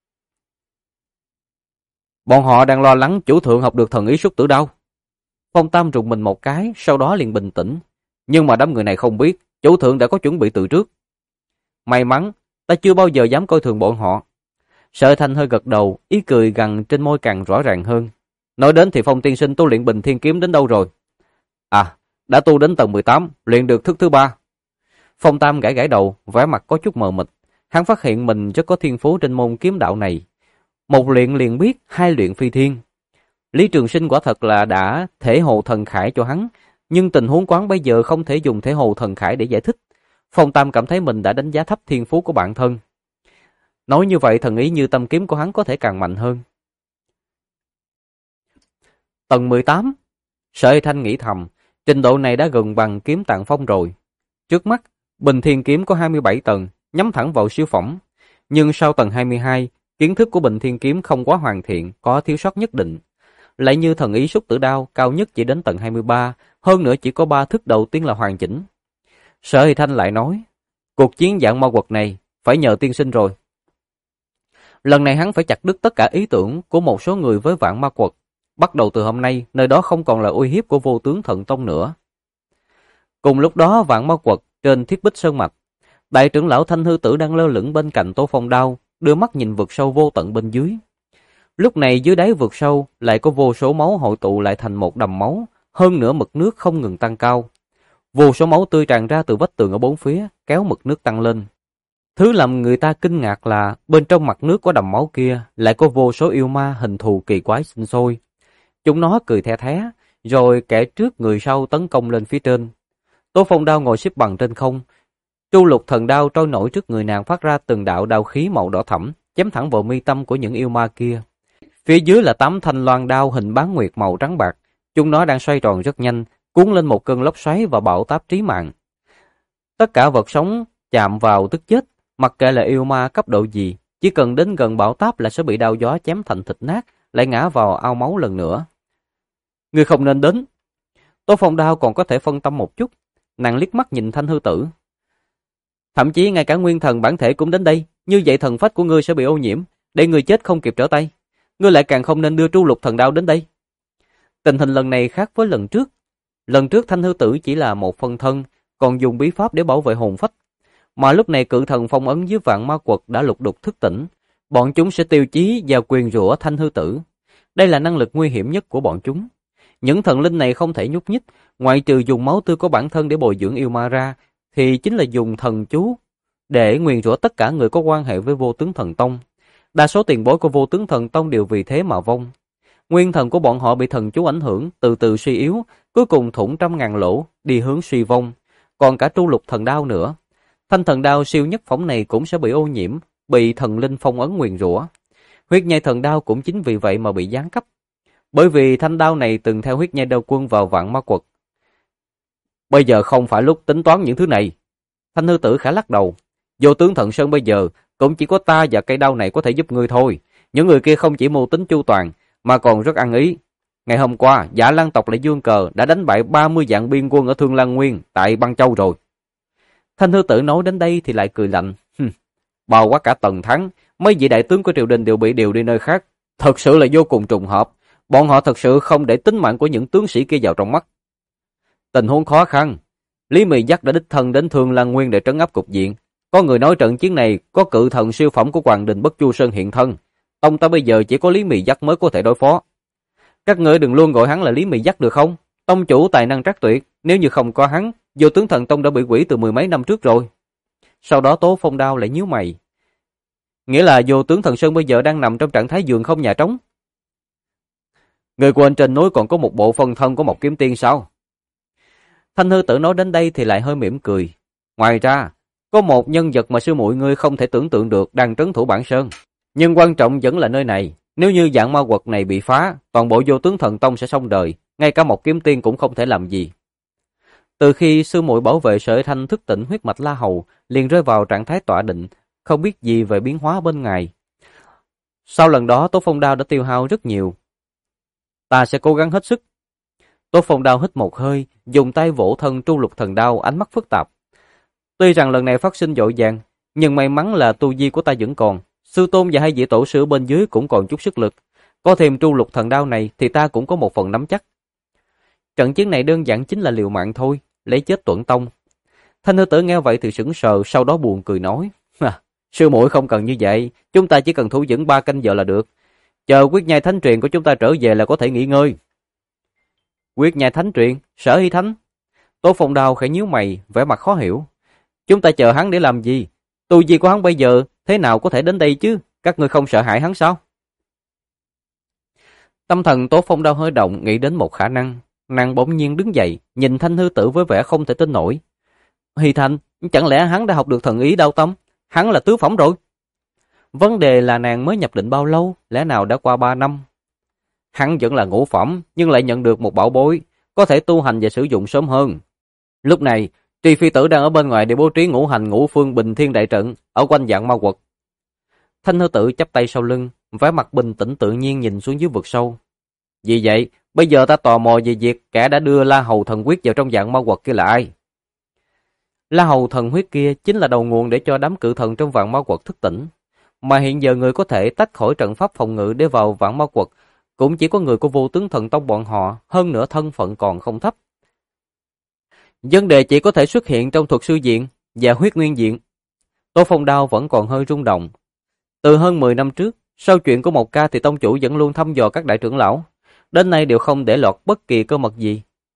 Bọn họ đang lo lắng chủ thượng học được thần ý xuất tử đao. Phong Tam rùng mình một cái, sau đó liền bình tĩnh. Nhưng mà đám người này không biết, chủ thượng đã có chuẩn bị từ trước. May mắn, ta chưa bao giờ dám coi thường bọn họ. Sở Thanh hơi gật đầu, ý cười gằn trên môi càng rõ ràng hơn. Nói đến thì Phong tiên sinh tu luyện Bình Thiên Kiếm đến đâu rồi? À, đã tu đến tầng 18, luyện được thức thứ 3. Phong Tam gãi gãi đầu, vẻ mặt có chút mờ mịt. Hắn phát hiện mình rất có thiên phú trên môn kiếm đạo này. Một luyện liền biết, 2 luyện phi thiên. Lý Trường Sinh quả thật là đã thể hồ thần khải cho hắn, nhưng tình huống quán bây giờ không thể dùng thể hồ thần khải để giải thích. Phong Tam cảm thấy mình đã đánh giá thấp thiên phú của bản thân. Nói như vậy thần ý như tâm kiếm của hắn có thể càng mạnh hơn. Tầng 18. Sở Hơi Thanh nghĩ thầm, trình độ này đã gần bằng kiếm Tạng Phong rồi. Trước mắt, Bình Thiên Kiếm có 27 tầng, nhắm thẳng vào siêu phẩm. Nhưng sau tầng 22, kiến thức của Bình Thiên Kiếm không quá hoàn thiện, có thiếu sót nhất định. Lại như thần ý xuất tử đao, cao nhất chỉ đến tầng 23, hơn nữa chỉ có 3 thức đầu tiên là hoàn chỉnh. Sở Hơi Thanh lại nói, cuộc chiến dạng ma quật này phải nhờ tiên sinh rồi. Lần này hắn phải chặt đứt tất cả ý tưởng của một số người với vạn ma quật. Bắt đầu từ hôm nay, nơi đó không còn là uy hiếp của Vô Tướng Thần Tông nữa. Cùng lúc đó, vạn ma quật trên Thiết Bích Sơn Mạch, đại trưởng lão Thanh Hư Tử đang lơ lửng bên cạnh Tô Phong Đao, đưa mắt nhìn vực sâu vô tận bên dưới. Lúc này dưới đáy vực sâu lại có vô số máu hội tụ lại thành một đầm máu, hơn nữa mực nước không ngừng tăng cao. Vô số máu tươi tràn ra từ vách tường ở bốn phía, kéo mực nước tăng lên. Thứ làm người ta kinh ngạc là bên trong mặt nước có đầm máu kia lại có vô số yêu ma hình thù kỳ quái sinh sôi. Chúng nó cười the thé, rồi kẻ trước người sau tấn công lên phía trên. Tố Phong Đao ngồi xếp bằng trên không. Tru Lục Thần Đao trôi nổi trước người nàng phát ra từng đạo đao khí màu đỏ thẫm, chém thẳng vào mi tâm của những yêu ma kia. Phía dưới là 8 thanh loan đao hình bán nguyệt màu trắng bạc. Chúng nó đang xoay tròn rất nhanh, cuốn lên một cơn lốc xoáy và bão táp trí mạng. Tất cả vật sống chạm vào tức chết, mặc kệ là yêu ma cấp độ gì, chỉ cần đến gần bão táp là sẽ bị đao gió chém thành thịt nát, lại ngã vào ao máu lần nữa. Ngươi không nên đến. Tố Phong Đao còn có thể phân tâm một chút, nàng liếc mắt nhìn Thanh Hư Tử. Thậm chí ngay cả nguyên thần bản thể cũng đến đây, như vậy thần phách của ngươi sẽ bị ô nhiễm, để ngươi chết không kịp trở tay. Ngươi lại càng không nên đưa Tru Lục Thần Đao đến đây. Tình hình lần này khác với lần trước. Lần trước Thanh Hư Tử chỉ là một phân thân, còn dùng bí pháp để bảo vệ hồn phách. Mà lúc này cự thần phong ấn dưới vạn ma quật đã lục đục thức tỉnh, bọn chúng sẽ tiêu chí và quyền rủa Thanh Hư Tử. Đây là năng lực nguy hiểm nhất của bọn chúng. Những thần linh này không thể nhúc nhích, ngoại trừ dùng máu tươi của bản thân để bồi dưỡng yêu ma ra, thì chính là dùng thần chú để nguyền rủa tất cả người có quan hệ với Vô Tướng Thần Tông. Đa số tiền bối của Vô Tướng Thần Tông đều vì thế mà vong. Nguyên thần của bọn họ bị thần chú ảnh hưởng, từ từ suy yếu, cuối cùng thủng trăm ngàn lỗ, đi hướng suy vong. Còn cả Tru Lục Thần Đao nữa. Thanh thần đao siêu nhất phóng này cũng sẽ bị ô nhiễm, bị thần linh phong ấn nguyền rủa. Huyết nhai thần đao cũng chính vì vậy mà bị giáng cấp. Bởi vì thanh đao này từng theo huyết nhai đao quân vào vạn ma quật. Bây giờ không phải lúc tính toán những thứ này. Thanh Hư Tử khẽ lắc đầu. Vô Tướng Thần Sơn bây giờ cũng chỉ có ta và cây đao này có thể giúp ngươi thôi. Những người kia không chỉ mưu tính chu toàn, mà còn rất ăn ý. Ngày hôm qua, Dạ Lan tộc lại dương cờ đã đánh bại 30 vạn biên quân ở Thương Lan Nguyên tại Băng Châu rồi. Thanh Hư Tử nói đến đây thì lại cười lạnh. Bao quát cả Tần Thắng, mấy vị đại tướng của triều đình đều bị điều đi nơi khác. Thật sự là vô cùng trùng hợp. Bọn họ thật sự không để tính mạng của những tướng sĩ kia vào trong mắt. Tình huống khó khăn. Lý Mị Dắc đã đích thân đến Thương Lan Nguyên để trấn áp cục diện. Có người nói trận chiến này có cự thần siêu phẩm của Hoàng Đình Bất Chu Sơn hiện thân. Tông ta bây giờ chỉ có Lý Mị Dắc mới có thể đối phó. Các ngươi đừng luôn gọi hắn là Lý Mị Dắc được không? Tông chủ tài năng trắc tuyệt, nếu như không có hắn, Vô Tướng Thần Tông đã bị hủy từ mười mấy năm trước rồi. Sau đó Tố Phong Đao lại nhíu mày. Nghĩa là Vô Tướng Thần Sơn bây giờ đang nằm trong trạng thái giường không nhà trống. Người quên trên núi còn có một bộ phân thân của một kiếm tiên sao? Thanh Hư Tử nói đến đây thì lại hơi mỉm cười. Ngoài ra, có một nhân vật mà sư muội ngươi không thể tưởng tượng được đang trấn thủ Bản Sơn. Nhưng quan trọng vẫn là nơi này. Nếu như vạn ma quật này bị phá, toàn bộ Vô Tướng Thần Tông sẽ xong đời. Ngay cả một kiếm tiên cũng không thể làm gì. Từ khi sư muội bảo vệ Sở Thanh thức tỉnh huyết mạch La Hầu, liền rơi vào trạng thái tọa định, không biết gì về biến hóa bên ngoài. Sau lần đó Tố Phong Đao đã tiêu hao rất nhiều. Ta sẽ cố gắng hết sức. Tố Phong Đao hít một hơi, dùng tay vỗ thân Tru Lục Thần Đao, ánh mắt phức tạp. Tuy rằng lần này phát sinh vội vàng, nhưng may mắn là tu vi của ta vẫn còn. Sư tôn và hai vị tổ sư bên dưới cũng còn chút sức lực. Có thêm Tru Lục Thần Đao này thì ta cũng có một phần nắm chắc. Trận chiến này đơn giản chính là liều mạng thôi, lấy chết tuẫn tông. Thanh Hư Tử nghe vậy thì sững sờ, sau đó buồn cười nói. Sư muội không cần như vậy, chúng ta chỉ cần thủ vững 3 canh giờ là được. Chờ quyết nhai thánh truyền của chúng ta trở về là có thể nghỉ ngơi. Quyết nhai thánh truyền? Sở Hy Thánh? Tố Phong Đao khẽ nhíu mày, vẻ mặt khó hiểu. Chúng ta chờ hắn để làm gì? Tu vi của hắn bây giờ thế nào có thể đến đây chứ? Các ngươi không sợ hãi hắn sao? Tâm thần Tố Phong Đao hơi động, nghĩ đến một khả năng. Nàng bỗng nhiên đứng dậy, nhìn Thanh Hư Tử với vẻ không thể tin nổi. Hy Thanh, chẳng lẽ hắn đã học được thần ý đao tâm? Hắn là tứ phẩm rồi. Vấn đề là nàng mới nhập định bao lâu, lẽ nào đã qua 3 năm? Hắn vẫn là ngũ phẩm, nhưng lại nhận được một bảo bối, có thể tu hành và sử dụng sớm hơn. Lúc này, Tri Phi Tử đang ở bên ngoài để bố trí ngũ hành ngũ phương bình thiên đại trận, ở quanh vạn ma quật. Thanh Hư Tử chắp tay sau lưng, vẻ mặt bình tĩnh tự nhiên nhìn xuống dưới vực sâu. Vì vậy, bây giờ ta tò mò về việc kẻ đã đưa La Hầu thần huyết vào trong vạn ma quật kia là ai? La Hầu thần huyết kia chính là đầu nguồn để cho đám cự thần trong vạn ma quật thức tỉnh. Mà hiện giờ người có thể tách khỏi trận pháp phòng ngự để vào vạn ma quật cũng chỉ có người của Vô Tướng Thần Tông bọn họ, hơn nữa thân phận còn không thấp. Vấn đề chỉ có thể xuất hiện trong thuật sư diện và huyết nguyên diện. Tố Phong Đao vẫn còn hơi rung động. Từ hơn 10 năm trước, sau chuyện của Mộc Ca thì tông chủ vẫn luôn thăm dò các đại trưởng lão, đến nay đều không để lọt bất kỳ cơ mật gì.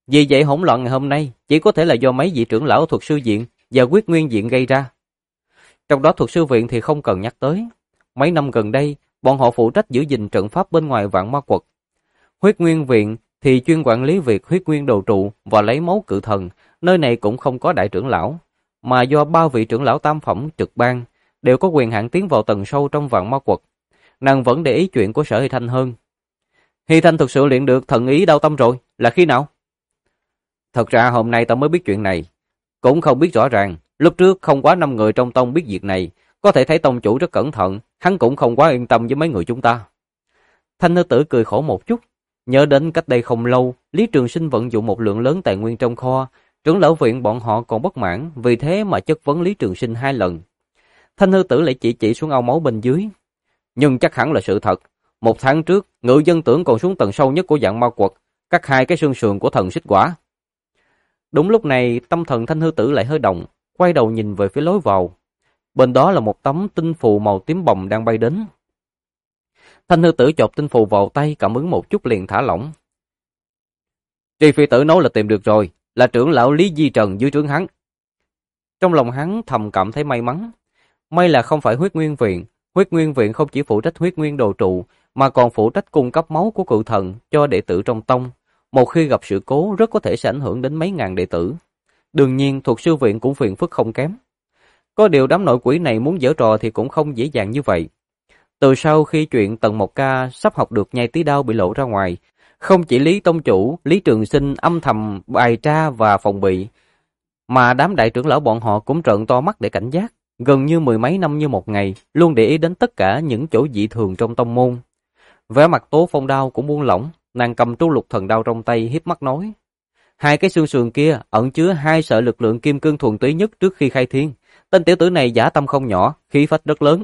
Vì vậy hỗn loạn ngày hôm nay chỉ có thể là do mấy vị trưởng lão thuật sư viện và quyết nguyên viện gây ra. Trong đó thuật sư viện thì không cần nhắc tới. Mấy năm gần đây, bọn họ phụ trách giữ gìn trận pháp bên ngoài Vạn Ma Quật. Huyết Nguyên viện thì chuyên quản lý việc huyết nguyên đồ trụ và lấy máu cự thần. Nơi này cũng không có đại trưởng lão, mà do 3 vị trưởng lão tam phẩm trực ban đều có quyền hạn tiến vào tầng sâu trong Vạn Ma Quật. Nàng vẫn để ý chuyện của Sở Hy Thanh hơn. Hy Thanh thực sự luyện được thần ý đao tâm rồi, là khi nào? Thật ra hôm nay ta mới biết chuyện này, cũng không biết rõ ràng. Lúc trước không quá 5 người trong tông biết việc này, có thể thấy tông chủ rất cẩn thận, hắn cũng không quá yên tâm với mấy người chúng ta. Thanh nữ tử cười khổ một chút, nhớ đến cách đây không lâu, Lý Trường Sinh vận dụng một lượng lớn tài nguyên trong kho, trưởng lão viện bọn họ còn bất mãn, vì thế mà chất vấn Lý Trường Sinh 2 lần. Thanh nữ tử lại chỉ xuống ao máu bên dưới. Nhưng chắc hẳn là sự thật. 1 tháng trước, ngự dân tưởng còn xuống tầng sâu nhất của Vạn Ma Quật, cắt 2 cái xương sườn của thần xích quả. Đúng lúc này, tâm thần Thanh hư tử lại hơi động, quay đầu nhìn về phía lối vào. Bên đó là một tấm tinh phù màu tím bồng đang bay đến. Thanh hư tử chộp tinh phù vào tay, cảm ứng một chút liền thả lỏng. Tri phi tử nói là tìm được rồi, là trưởng lão Lý Di Trần dưới trướng hắn. Trong lòng hắn thầm cảm thấy may mắn. May là không phải huyết nguyên viện. Huyết nguyên viện không chỉ phụ trách huyết nguyên đồ trụ, mà còn phụ trách cung cấp máu của cự thần cho đệ tử trong tông. Một khi gặp sự cố rất có thể sẽ ảnh hưởng đến mấy ngàn đệ tử. Đương nhiên thuật sư viện cũng phiền phức không kém. Có điều đám nội quỷ này muốn giở trò thì cũng không dễ dàng như vậy. Từ sau khi chuyện Tần Mộc Ca sắp học được nhai tí đao bị lộ ra ngoài, không chỉ Lý Tông Chủ, Lý Trường Sinh âm thầm bài tra và phòng bị, mà đám đại trưởng lão bọn họ cũng trợn to mắt để cảnh giác, gần như 10 mấy năm như một ngày, luôn để ý đến tất cả những chỗ dị thường trong tông môn. Vẻ mặt Tố Phong Đao cũng buông lỏng, nàng cầm tru lục thần đao trong tay híp mắt nói: 2 cái xương sườn kia ẩn chứa 2 sợi lực lượng kim cương thuần túy nhất trước khi khai thiên. Tên tiểu tử này dã tâm không nhỏ, khí phách rất lớn.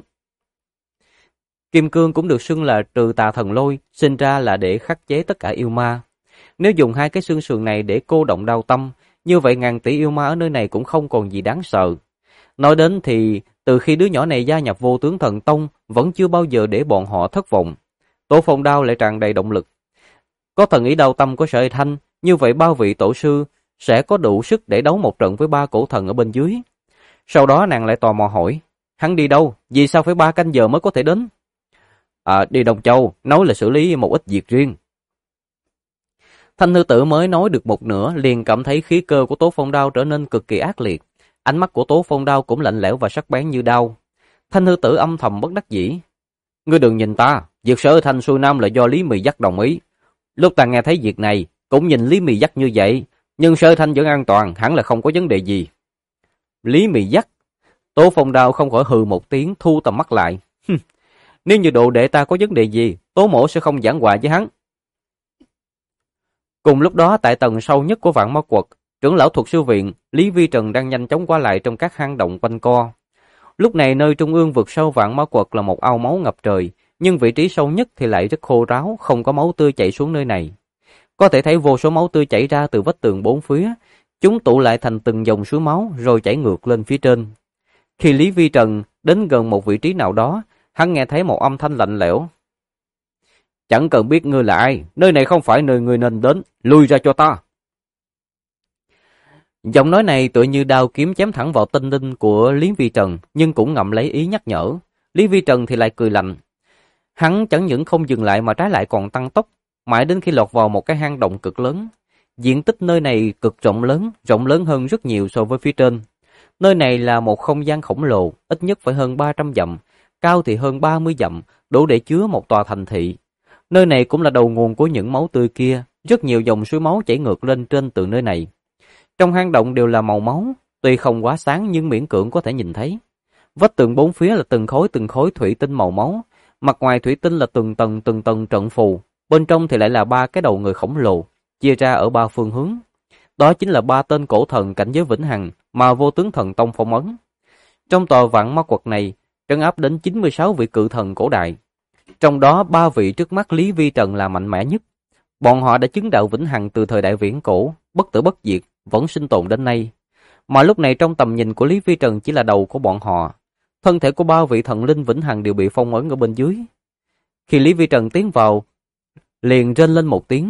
Kim cương cũng được xưng là trừ tà thần lôi, sinh ra là để khắc chế tất cả yêu ma. Nếu dùng 2 cái xương sườn này để cô động đao tâm, như vậy ngàn tỷ yêu ma ở nơi này cũng không còn gì đáng sợ. Nói đến thì từ khi đứa nhỏ này gia nhập Vô Tướng Thần Tông, vẫn chưa bao giờ để bọn họ thất vọng. Tổ Phong Đao lại tràn đầy động lực. Có thần ý đao tâm của Sở Hy Thanh, như vậy 3 vị tổ sư sẽ có đủ sức để đấu một trận với 3 cổ thần ở bên dưới. Sau đó nàng lại tò mò hỏi: hắn đi đâu? Vì sao phải 3 canh giờ mới có thể đến? Đi Đông Châu, nói là xử lý một ít việc riêng. Thanh nữ tử mới nói được một nửa liền cảm thấy khí cơ của Tố Phong Đao trở nên cực kỳ ác liệt. Ánh mắt của Tố Phong Đao cũng lạnh lẽo và sắc bén như đao. Thanh nữ tử âm thầm bất đắc dĩ. Ngươi đừng nhìn ta, việc Sở Thanh xuôi nam là do Lý Mì Dắc đồng ý. Lúc ta nghe thấy việc này, cũng nhìn Lý Mì Dắc như vậy, nhưng Sở Thanh vẫn an toàn, hẳn là không có vấn đề gì. Lý Mì Dắc? Tố Phong Đao không khỏi hừ một tiếng, thu tầm mắt lại. Nếu như độ đệ ta có vấn đề gì, Tố Mỗ sẽ không giảng hòa với hắn. Cùng lúc đó tại tầng sâu nhất của Vạn Ma Quật, trưởng lão thuật sư viện Lý Vi Trần đang nhanh chóng qua lại trong các hang động quanh co. Lúc này nơi trung ương vực sâu Vạn Ma Quật là một ao máu ngập trời, nhưng vị trí sâu nhất thì lại rất khô ráo, không có máu tươi chảy xuống nơi này. Có thể thấy vô số máu tươi chảy ra từ vách tường bốn phía, chúng tụ lại thành từng dòng suối máu rồi chảy ngược lên phía trên. Khi Lý Vi Trần đến gần một vị trí nào đó, hắn nghe thấy một âm thanh lạnh lẽo. Chẳng cần biết ngươi là ai, nơi này không phải nơi ngươi nên đến, lui ra cho ta. Giọng nói này tựa như đao kiếm chém thẳng vào tinh linh của Lý Vi Trần, nhưng cũng ngậm lấy ý nhắc nhở. Lý Vi Trần thì lại cười lạnh. Hắn chẳng những không dừng lại mà trái lại còn tăng tốc, mãi đến khi lọt vào một cái hang động cực lớn. Diện tích nơi này cực rộng lớn hơn rất nhiều so với phía trên. Nơi này là một không gian khổng lồ, ít nhất phải hơn 300 dặm, cao thì hơn 30 dặm, đủ để chứa một tòa thành thị. Nơi này cũng là đầu nguồn của những máu tươi kia, rất nhiều dòng suối máu chảy ngược lên trên từ nơi này. Trong hang động đều là màu máu, tuy không quá sáng nhưng miễn cưỡng có thể nhìn thấy. Vách tường bốn phía là từng khối thủy tinh màu máu, mặt ngoài thủy tinh là từng tầng trận phù, bên trong thì lại là 3 cái đầu người khổng lồ, chia ra ở 3 phương hướng. Đó chính là 3 tên cổ thần cảnh giới vĩnh hằng mà Vô Tướng Thần Tông phong ấn. Trong tòa Vạn Ma Quật này, trấn áp đến 96 vị cự thần cổ đại. Trong đó 3 vị trước mắt Lý Vi Trần là mạnh mẽ nhất. Bọn họ đã chứng đạo vĩnh hằng từ thời đại viễn cổ, bất tử bất diệt, vẫn sinh tồn đến nay. Mà lúc này trong tầm nhìn của Lý Vi Trần chỉ là đầu của bọn họ. Thân thể của 3 vị thần linh vĩnh hằng đều bị phong ấn ở bên dưới. Khi Lý Vi Trần tiến vào, liền rên lên một tiếng,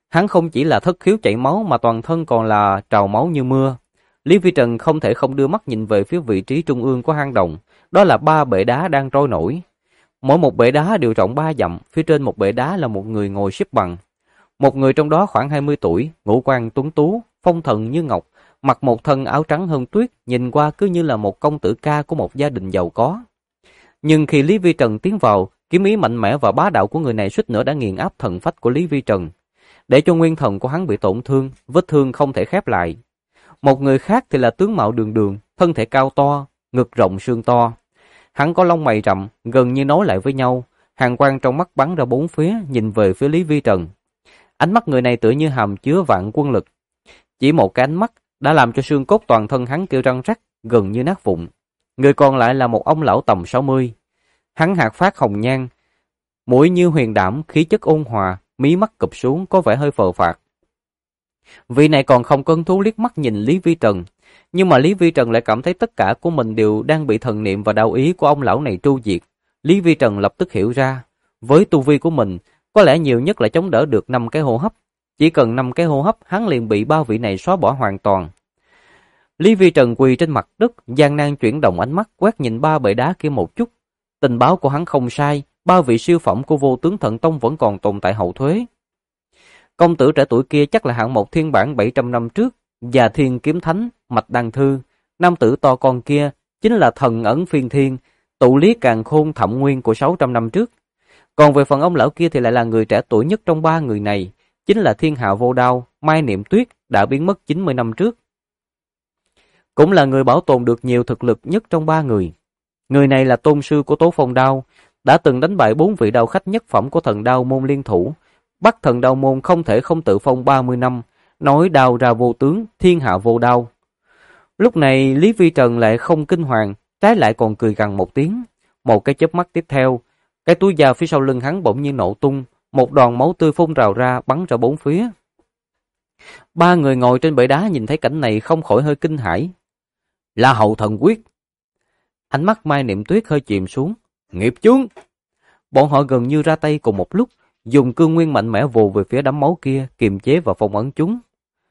Hắn không chỉ là thất khiếu chảy máu mà toàn thân còn là trào máu như mưa. Lý Vi Trần không thể không đưa mắt nhìn về phía vị trí trung ương của hang động. Đó là 3 bệ đá đang trôi nổi. Mỗi một bệ đá đều rộng 3 dặm, phía trên một bệ đá là một người ngồi xếp bằng. Một người trong đó khoảng 20 tuổi, ngũ quan tuấn tú, phong thần như ngọc, mặc một thân áo trắng hơn tuyết, nhìn qua cứ như là một công tử ca của một gia đình giàu có. Nhưng khi Lý Vi Trần tiến vào, kiếm ý mạnh mẽ và bá đạo của người này suýt nữa đã nghiền áp thần phách của Lý Vi Trần, để cho nguyên thần của hắn bị tổn thương, vết thương không thể khép lại. Một người khác thì là tướng mạo đường đường, thân thể cao to, ngực rộng xương to. Hắn có lông mày rậm, gần như nối lại với nhau, hàn quang trong mắt bắn ra bốn phía, nhìn về phía Lý Vi Trần. Ánh mắt người này tựa như hàm chứa vạn quân lực. Chỉ một cái ánh mắt đã làm cho xương cốt toàn thân hắn kêu răng rắc, gần như nát vụn. Người còn lại là một ông lão tầm 60. Hắn hạc phát hồng nhan, mũi như huyền đảm, khí chất ôn hòa, mí mắt cụp xuống có vẻ hơi phờ phạc. Vị này còn không có hứng thú liếc mắt nhìn Lý Vi Trần, nhưng mà Lý Vi Trần lại cảm thấy tất cả của mình đều đang bị thần niệm và đạo ý của ông lão này tru diệt. Lý Vi Trần lập tức hiểu ra, với tu vi của mình, có lẽ nhiều nhất là chống đỡ được 5 cái hô hấp. Chỉ cần 5 cái hô hấp, hắn liền bị ba vị này xóa bỏ hoàn toàn. Lý Vi Trần quỳ trên mặt đất, gian nan chuyển động ánh mắt quét nhìn 3 bệ đá kia một chút. Tình báo của hắn không sai, 3 vị siêu phẩm của Vô Tướng Thần Tông vẫn còn tồn tại hậu thuế. Công tử trẻ tuổi kia chắc là hạng một thiên bản 700 năm trước, Già Thiên Kiếm Thánh, Mạch Đăng Thư. Nam tử to con kia chính là Thần Ẩn Phiên Thiên, tụ lý càn khôn thậm nguyên của 600 năm trước. Còn về phần ông lão kia thì lại là người trẻ tuổi nhất trong 3 người này, chính là Thiên Hạ Vô Đao, Mai Niệm Tuyết, đã biến mất 90 năm trước. Cũng là người bảo tồn được nhiều thực lực nhất trong 3 người. Người này là tôn sư của Tố Phong Đao, đã từng đánh bại 4 vị đao khách nhất phẩm của Thần Đao môn liên thủ, bắt Thần Đao môn không thể không tự phong 30 năm, nói đao ra vô tướng, thiên hạ vô đao. Lúc này Lý Vi Trần lại không kinh hoàng, trái lại còn cười gằn một tiếng. Một cái chớp mắt tiếp theo, cái túi da phía sau lưng hắn bỗng nhiên nổ tung, một đoàn máu tươi phun rào ra, bắn ra bốn phía. 3 người ngồi trên bệ đá nhìn thấy cảnh này không khỏi hơi kinh hãi. La Hầu Thần Quyết. Ánh mắt Mai Niệm Tuyết hơi chìm xuống. Nghiệp chướng. Bọn họ gần như ra tay cùng một lúc, dùng cương nguyên mạnh mẽ vồ về phía đám máu kia, kiềm chế và phong ấn chúng.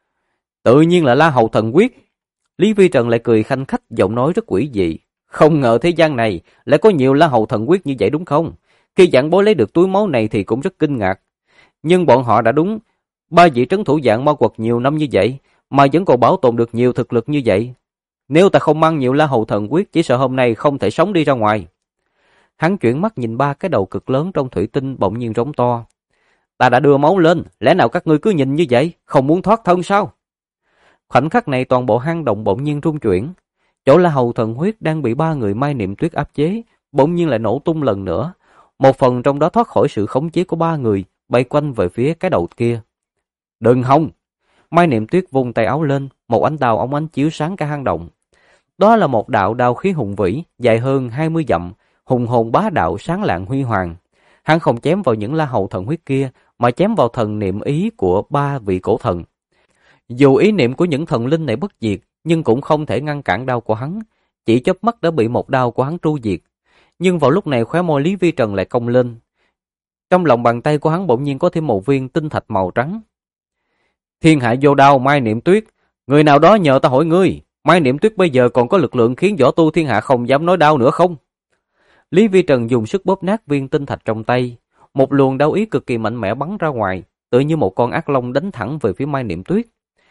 Tự nhiên là La Hầu Thần Quyết. Lý Vi Trần lại cười khanh khách, giọng nói rất quỷ dị. Không ngờ thế gian này lại có nhiều La Hầu Thần Quyết như vậy đúng không? Khi Vạn Bối lấy được túi máu này thì cũng rất kinh ngạc. Nhưng bọn họ đã đúng. 3 vị trấn thủ Vạn Ma Quật nhiều năm như vậy mà vẫn còn bảo tồn được nhiều thực lực như vậy. Nếu ta không mang nhiều La Hầu Thần Quyết, chỉ sợ hôm nay không thể sống đi ra ngoài. Hắn chuyển mắt nhìn 3 cái đầu cực lớn trong thủy tinh bỗng nhiên rống to. Ta đã đưa máu lên, lẽ nào các ngươi cứ nhìn như vậy, không muốn thoát thân sao? Khoảnh khắc này toàn bộ hang động bỗng nhiên rung chuyển. Chỗ La Hầu Thần Huyết đang bị 3 người Mai Niệm Tuyết áp chế, bỗng nhiên lại nổ tung lần nữa. Một phần trong đó thoát khỏi sự khống chế của 3 người, bay quanh về phía cái đầu kia. Đừng hòng! Mai Niệm Tuyết vung tay áo lên, một ánh đao óng ánh chiếu sáng cả hang động. Đó là một đạo đao khí hùng vĩ, dài hơn 20 dặm, hùng hồn bá đạo sáng lạng huy hoàng. Hắn không chém vào những La Hầu Thần Huyết kia, mà chém vào thần niệm ý của 3 vị cổ thần. Dù ý niệm của những thần linh này bất diệt, nhưng cũng không thể ngăn cản đao của hắn, chỉ chớp mắt đã bị một đao của hắn tru diệt. Nhưng vào lúc này khóe môi Lý Vi Trần lại cong lên. Trong lòng bàn tay của hắn bỗng nhiên có thêm một viên tinh thạch màu trắng. Thiên Hạ Vô Đao Mai Niệm Tuyết, người nào đó nhờ ta hỏi ngươi, Mai Niệm Tuyết bây giờ còn có lực lượng khiến võ tu thiên hạ không dám nói đau nữa không? Lý Vi Trần dùng sức bóp nát viên tinh thạch trong tay, một luồng đao ý cực kỳ mạnh mẽ bắn ra ngoài, tựa như một con ác long đánh thẳng về phía Mai Niệm Tuyết.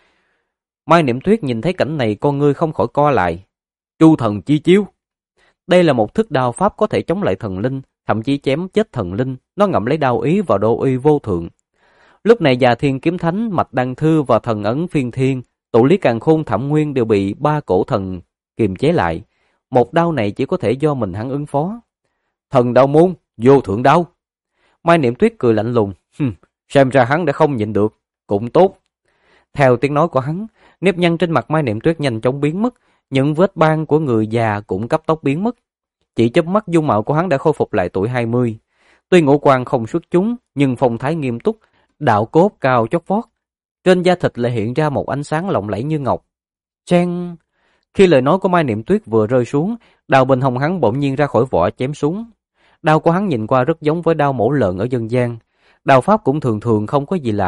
Mai Niệm Tuyết nhìn thấy cảnh này, con ngươi không khỏi co lại. Chu Thần Chi Chiêu. Đây là một thức đao pháp có thể chống lại thần linh, thậm chí chém chết thần linh, nó ngậm lấy đao ý và đô uy vô thượng. Lúc này Già Thiên Kiếm Thánh, Mạch Đăng Thư và Thần Ẩn Phiên Thiên, tụ lý càn khôn thậm nguyên đều bị 3 cổ thần kiềm chế lại. Một đao này chỉ có thể do mình hắn ứng phó. Thần Đao môn, vô thượng đao. Mai Niệm Tuyết cười lạnh lùng. Xem ra hắn đã không nhịn được. Cũng tốt. Theo tiếng nói của hắn, nếp nhăn trên mặt Mai Niệm Tuyết nhanh chóng biến mất. Những vết ban của người già cũng cấp tốc biến mất. Chỉ chớp mắt dung mạo của hắn đã khôi phục lại tuổi 20. Tuy ngũ quan không xuất chúng, nhưng phong thái nghiêm túc, đạo cốt cao chót vót. Trên da thịt lại hiện ra một ánh sáng lộng lẫy như ngọc. Cheng! Khi lời nói của Mai Niệm Tuyết vừa rơi xuống, đao bên hông hắn bỗng nhiên ra khỏi vỏ chém xuống. Đao của hắn nhìn qua rất giống với đao mổ lợn ở dân gian. Đao pháp cũng thường thường không có gì lạ,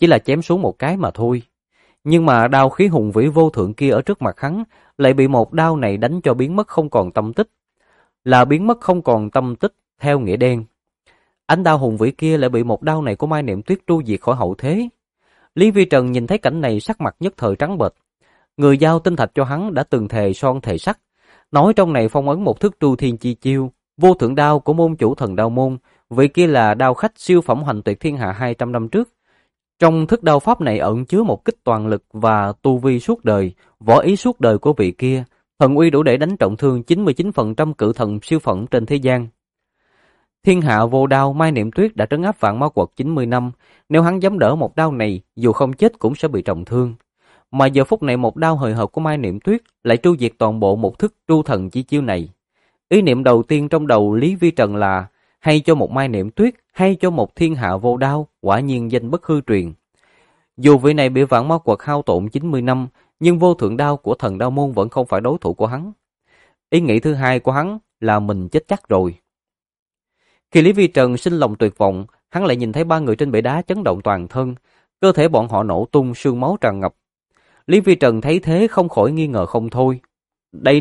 chỉ là chém xuống một cái mà thôi. Nhưng mà đao khí hùng vĩ vô thượng kia ở trước mặt hắn lại bị một đao này đánh cho biến mất không còn tâm tích. Là biến mất không còn tâm tích theo nghĩa đen. Ánh đao hùng vĩ kia lại bị một đao này của Mai Niệm Tuyết tru diệt khỏi hậu thế. Lý Vi Trần nhìn thấy cảnh này sắc mặt nhất thời trắng bệch. Người giao tinh thạch cho hắn đã từng thề son thề sắt, nói trong này phong ấn một thức Tru Thiên Chi Chiêu, vô thượng đao của môn chủ Thần Đao môn, vị kia là đao khách siêu phẩm hoành tuyệt thiên hạ 200 năm trước. Trong thức đao pháp này ẩn chứa một kích toàn lực và tu vi suốt đời, võ ý suốt đời của vị kia, thần uy đủ để đánh trọng thương 99% cự thần siêu phẩm trên thế gian. Thiên hạ vô đao, Mai Niệm Tuyết đã trấn áp Vạn Ma Quật 90 năm, nếu hắn dám đỡ một đao này, dù không chết cũng sẽ bị trọng thương. Mà giờ phút này một đao hời hợt của Mai Niệm Tuyết lại tru diệt toàn bộ một thức Tru Thần Chi Chiêu này. Ý niệm đầu tiên trong đầu Lý Vi Trần là hay cho một Mai Niệm Tuyết, hay cho một thiên hạ vô đao, quả nhiên danh bất hư truyền. Dù vị này bị Vạn Ma Quật hao tổn 90 năm, nhưng vô thượng đao của Thần Đao môn vẫn không phải đối thủ của hắn. Ý nghĩ thứ hai của hắn là mình chết chắc rồi. Khi Lý Vi Trần sinh lòng tuyệt vọng, hắn lại nhìn thấy ba người trên bệ đá chấn động toàn thân, cơ thể bọn họ nổ tung, sương máu tràn ngập. Lý Vi Trần thấy thế không khỏi nghi ngờ không thôi. Đây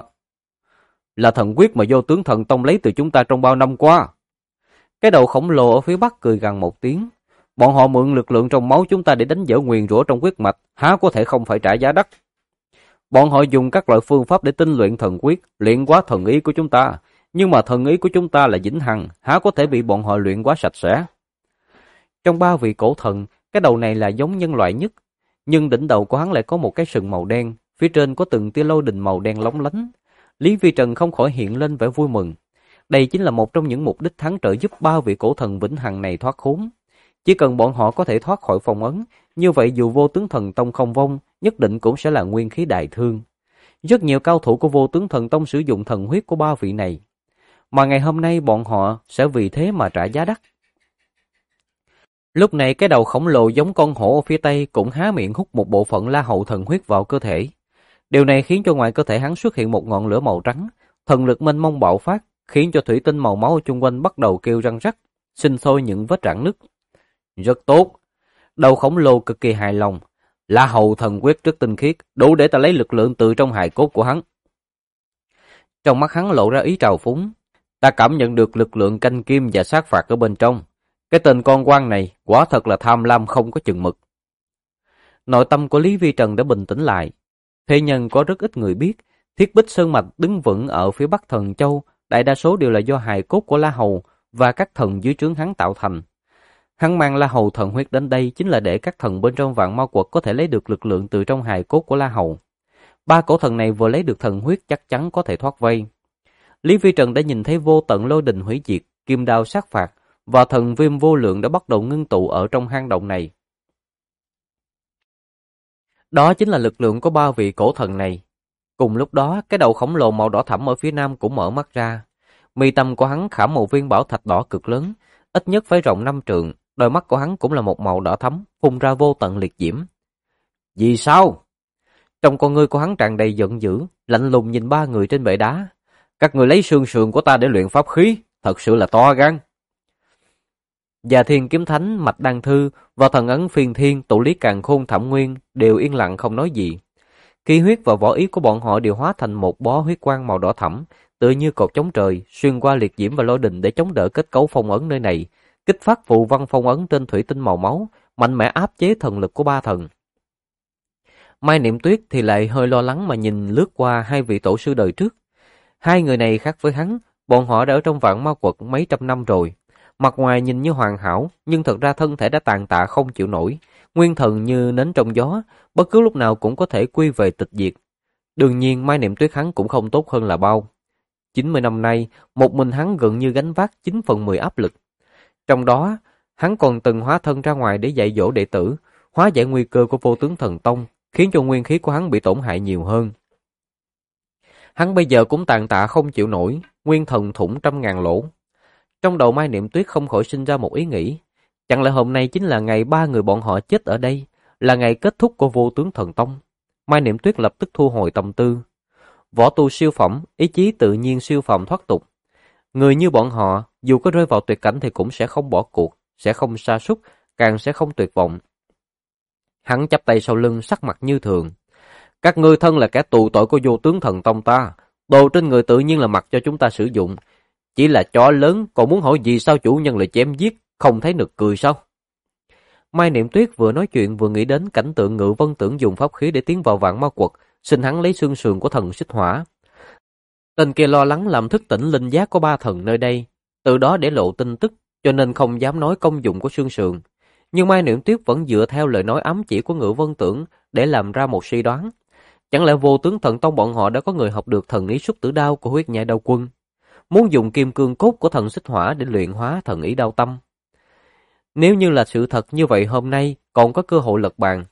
là thần quyết mà Vô Tướng Thần Tông lấy từ chúng ta trong bao năm qua. Cái đầu khổng lồ ở phía bắc cười gằn một tiếng. Bọn họ mượn lực lượng trong máu chúng ta để đánh vỡ nguyền rủa trong huyết mạch, há có thể không phải trả giá đắt. Bọn họ dùng các loại phương pháp để tinh luyện thần quyết, luyện quá thần ý của chúng ta. Nhưng mà thần ý của chúng ta là vĩnh hằng, há có thể bị bọn họ luyện quá sạch sẽ. Trong ba vị cổ thần, cái đầu này là giống nhân loại nhất. Nhưng đỉnh đầu của hắn lại có một cái sừng màu đen, phía trên có từng tia lôi đình màu đen lóng lánh. Lý Vi Trần không khỏi hiện lên vẻ vui mừng. Đây chính là một trong những mục đích hắn trợ giúp ba vị cổ thần vĩnh hằng này thoát khốn. Chỉ cần bọn họ có thể thoát khỏi phong ấn, như vậy dù Vô Tướng Thần Tông không vong, nhất định cũng sẽ là nguyên khí đại thương. Rất nhiều cao thủ của Vô Tướng Thần Tông sử dụng thần huyết của ba vị này. Mà ngày hôm nay bọn họ sẽ vì thế mà trả giá đắt. Lúc này cái đầu khổng lồ giống con hổ ở phía tây cũng há miệng hút một bộ phận La Hầu thần huyết vào cơ thể. Điều này khiến cho ngoài cơ thể hắn xuất hiện một ngọn lửa màu trắng, thần lực mênh mông bạo phát, khiến cho thủy tinh màu máu ở chung quanh bắt đầu kêu răng rắc, sinh sôi những vết rạn nứt. Rất tốt. Đầu khổng lồ cực kỳ hài lòng. La Hầu thần huyết rất tinh khiết, đủ để ta lấy lực lượng từ trong hài cốt của hắn. Trong mắt hắn lộ ra ý trào phúng. Ta cảm nhận được lực lượng canh kim và sát phạt ở bên trong. Cái tên con quan này quả thật là tham lam không có chừng mực. Nội tâm của Lý Vi Trần đã bình tĩnh lại. Thế nhân có rất ít người biết, Thiết Bích Sơn Mạch đứng vững ở phía bắc Thần Châu, đại đa số đều là do hài cốt của La Hầu và các thần dưới trướng hắn tạo thành. Hắn mang La Hầu thần huyết đến đây chính là để các thần bên trong Vạn Ma Quật có thể lấy được lực lượng từ trong hài cốt của La Hầu. Ba cổ thần này vừa lấy được thần huyết chắc chắn có thể thoát vây. Lý Vi Trần đã nhìn thấy vô tận lôi đình hủy diệt, kim đao sát phạt và thần viêm vô lượng đã bắt đầu ngưng tụ ở trong hang động này. Đó chính là lực lượng của ba vị cổ thần này. Cùng lúc đó, cái đầu khổng lồ màu đỏ thẫm ở phía nam cũng mở mắt ra. Mi tâm của hắn khảm một viên bảo thạch đỏ cực lớn, ít nhất phải rộng 5 trượng. Đôi mắt của hắn cũng là một màu đỏ thẫm, phun ra vô tận liệt diễm. Vì sao? Trong con ngươi của hắn tràn đầy giận dữ, lạnh lùng nhìn ba người trên bệ đá. Các người lấy xương sườn của ta để luyện pháp khí, thật sự là to gan. Và Thiên Kiếm Thánh, Mạch Đan Thư và thần ấn Phiền Thiên, Tụ Lý Càn Khôn Thẩm Nguyên đều yên lặng không nói gì. Khí huyết và võ ý của bọn họ đều hóa thành một bó huyết quang màu đỏ thẫm, tựa như cột chống trời, xuyên qua liệt diễm và lôi đình để chống đỡ kết cấu phong ấn nơi này, kích phát phù văn phong ấn trên thủy tinh màu máu, mạnh mẽ áp chế thần lực của ba thần. Mai Niệm Tuyết thì lại hơi lo lắng mà nhìn lướt qua hai vị tổ sư đời trước. Hai người này khác với hắn, bọn họ đã ở trong Vạn Ma Quật mấy trăm năm rồi. Mặt ngoài nhìn như hoàn hảo, nhưng thật ra thân thể đã tàn tạ không chịu nổi, nguyên thần như nến trong gió, bất cứ lúc nào cũng có thể quy về tịch diệt. Đương nhiên Mai Niệm Tuyết hắn cũng không tốt hơn là bao. 90 năm nay, một mình hắn gần như gánh vác 9/10 áp lực. Trong đó, hắn còn từng hóa thân ra ngoài để dạy dỗ đệ tử, hóa giải nguy cơ của Vô Tướng Thần Tông, khiến cho nguyên khí của hắn bị tổn hại nhiều hơn. Hắn bây giờ cũng tàn tạ không chịu nổi, nguyên thần thủng 100.000 lỗ. Trong đầu Mai Niệm Tuyết không khỏi sinh ra một ý nghĩ, chẳng lẽ hôm nay chính là ngày ba người bọn họ chết ở đây, là ngày kết thúc của Vô Tướng Thần Tông. Mai Niệm Tuyết lập tức thu hồi tâm tư. Võ tu siêu phẩm, ý chí tự nhiên siêu phàm thoát tục. Người như bọn họ, dù có rơi vào tuyệt cảnh thì cũng sẽ không bỏ cuộc, sẽ không sa sút, càng sẽ không tuyệt vọng. Hắn chắp tay sau lưng, sắc mặt như thường. Các ngươi thân là kẻ tù tội của vô tướng thần tông ta, đồ trên người tự nhiên là mặc cho chúng ta sử dụng. Chỉ là chó lớn, còn muốn hỏi gì sao chủ nhân lại chém giết, không thấy nực cười sao? Mai Niệm Tuyết vừa nói chuyện vừa nghĩ đến cảnh tượng Ngự Vân Tưởng dùng pháp khí để tiến vào Vạn Ma Quật, xin hắn lấy xương sườn của thần xích hỏa. Tên kia lo lắng làm thức tỉnh linh giác của ba thần nơi đây, từ đó để lộ tin tức, cho nên không dám nói công dụng của xương sườn. Nhưng Mai Niệm Tuyết vẫn dựa theo lời nói ám chỉ của Ngự Vân Tưởng để làm ra một suy đoán. Chẳng lẽ vô tướng thần tông bọn họ đã có người học được thần ý xúc tử đao của huyết nhai đao quân, muốn dùng kim cương cốt của thần xích hỏa để luyện hóa thần ý đao tâm? Nếu như là sự thật như vậy, hôm nay còn có cơ hội lật bàn.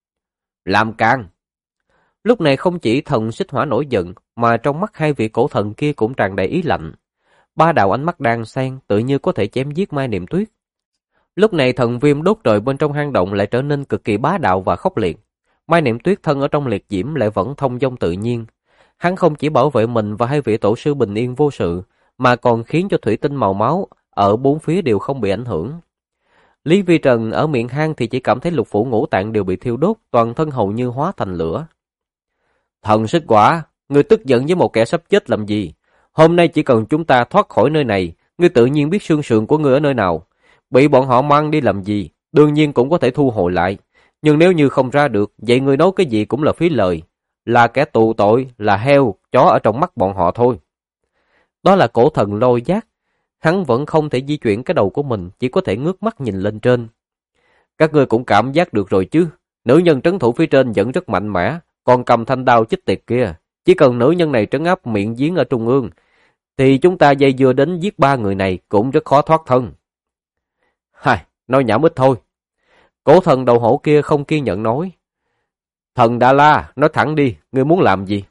Làm càn! Lúc này không chỉ thần xích hỏa nổi giận, mà trong mắt hai vị cổ thần kia cũng tràn đầy ý lạnh. Ba đạo ánh mắt đang xen, tự như có thể chém giết Mai Niệm Tuyết. Lúc này thần viêm đốt trời bên trong hang động lại trở nên cực kỳ bá đạo và khốc liệt. Mai Niệm Tuyết thân ở trong liệt diễm lại vẫn thông dong tự nhiên. Hắn không chỉ bảo vệ mình và hai vị tổ sư bình yên vô sự, mà còn khiến cho thủy tinh màu máu ở bốn phía đều không bị ảnh hưởng. Lý Vi Trần ở miệng hang thì chỉ cảm thấy lục phủ ngũ tạng đều bị thiêu đốt, toàn thân hầu như hóa thành lửa. Thần xích quả, ngươi tức giận với một kẻ sắp chết làm gì? Hôm nay chỉ cần chúng ta thoát khỏi nơi này, ngươi tự nhiên biết xương sườn của ngươi ở nơi nào. Bị bọn họ mang đi làm gì, đương nhiên cũng có thể thu hồi lại. Nhưng nếu như không ra được, vậy ngươi nấu cái gì cũng là phí lời. Là kẻ tù tội, là heo, chó ở trong mắt bọn họ thôi. Đó là cổ thần Lôi Giác. Hắn vẫn không thể di chuyển cái đầu của mình, chỉ có thể ngước mắt nhìn lên trên. Các ngươi cũng cảm giác được rồi chứ. Nữ nhân trấn thủ phía trên vẫn rất mạnh mẽ, còn cầm thanh đao chích tiệt kia. Chỉ cần nữ nhân này trấn áp miệng giếng ở trung ương, thì chúng ta dây dưa đến giết ba người này cũng rất khó thoát thân. Hai, nói nhảm ít thôi. Cổ thần đầu hổ kia không kiên nhẫn nói. Thần Đa La, nói thẳng đi, ngươi muốn làm gì?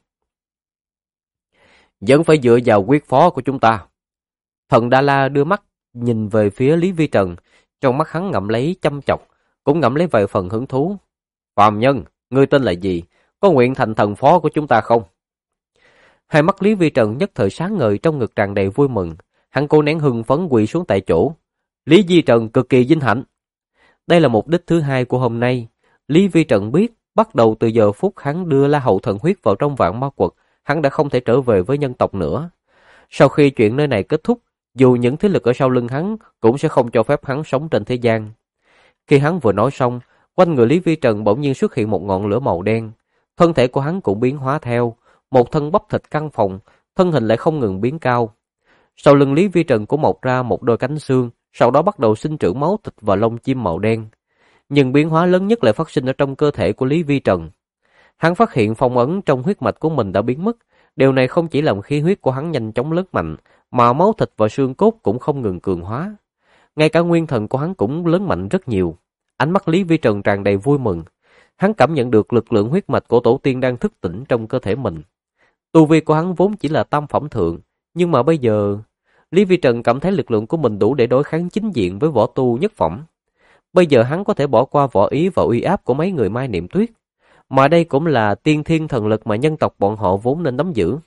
Vẫn phải dựa vào quyết phó của chúng ta. Thần Đa La đưa mắt nhìn về phía Lý Vi Trần, trong mắt hắn ngậm lấy chăm chọc, cũng ngậm lấy vài phần hứng thú. Phàm nhân, ngươi tên là gì? Có nguyện thành thần phó của chúng ta không? Hai mắt Lý Vi Trần nhất thời sáng ngời, trong ngực tràn đầy vui mừng. Hắn cố nén hưng phấn quỳ xuống tại chỗ. Lý Vi Trần cực kỳ vinh hạnh. Đây là mục đích thứ hai của hôm nay. Lý Vi Trần biết, bắt đầu từ giờ phút hắn đưa La Hầu thần huyết vào trong Vạn Ma Quật, hắn đã không thể trở về với nhân tộc nữa. Sau khi chuyện nơi này kết thúc, dù những thế lực ở sau lưng hắn cũng sẽ không cho phép hắn sống trên thế gian. Khi hắn vừa nói xong, quanh người Lý Vi Trần bỗng nhiên xuất hiện một ngọn lửa màu đen. Thân thể của hắn cũng biến hóa theo, một thân bắp thịt căng phồng, thân hình lại không ngừng biến cao. Sau lưng Lý Vi Trần cũng mọc ra một đôi cánh xương, sau đó bắt đầu sinh trưởng máu thịt và lông chim màu đen. Nhưng biến hóa lớn nhất lại phát sinh ở trong cơ thể của Lý Vi Trần. Hắn phát hiện phong ấn trong huyết mạch của mình đã biến mất. Điều này không chỉ làm khí huyết của hắn nhanh chóng lớn mạnh, mà máu thịt và xương cốt cũng không ngừng cường hóa. Ngay cả nguyên thần của hắn cũng lớn mạnh rất nhiều. Ánh mắt Lý Vi Trần tràn đầy vui mừng. Hắn cảm nhận được lực lượng huyết mạch của tổ tiên đang thức tỉnh trong cơ thể mình. Tu vi của hắn vốn chỉ là tam phẩm thượng, nhưng mà bây giờ Lý Vi Trần cảm thấy lực lượng của mình đủ để đối kháng chính diện với võ tu nhất phẩm. Bây giờ hắn có thể bỏ qua võ ý và uy áp của mấy người Mai Niệm Tuyết, mà đây cũng là tiên thiên thần lực mà nhân tộc bọn họ vốn nên nắm giữ.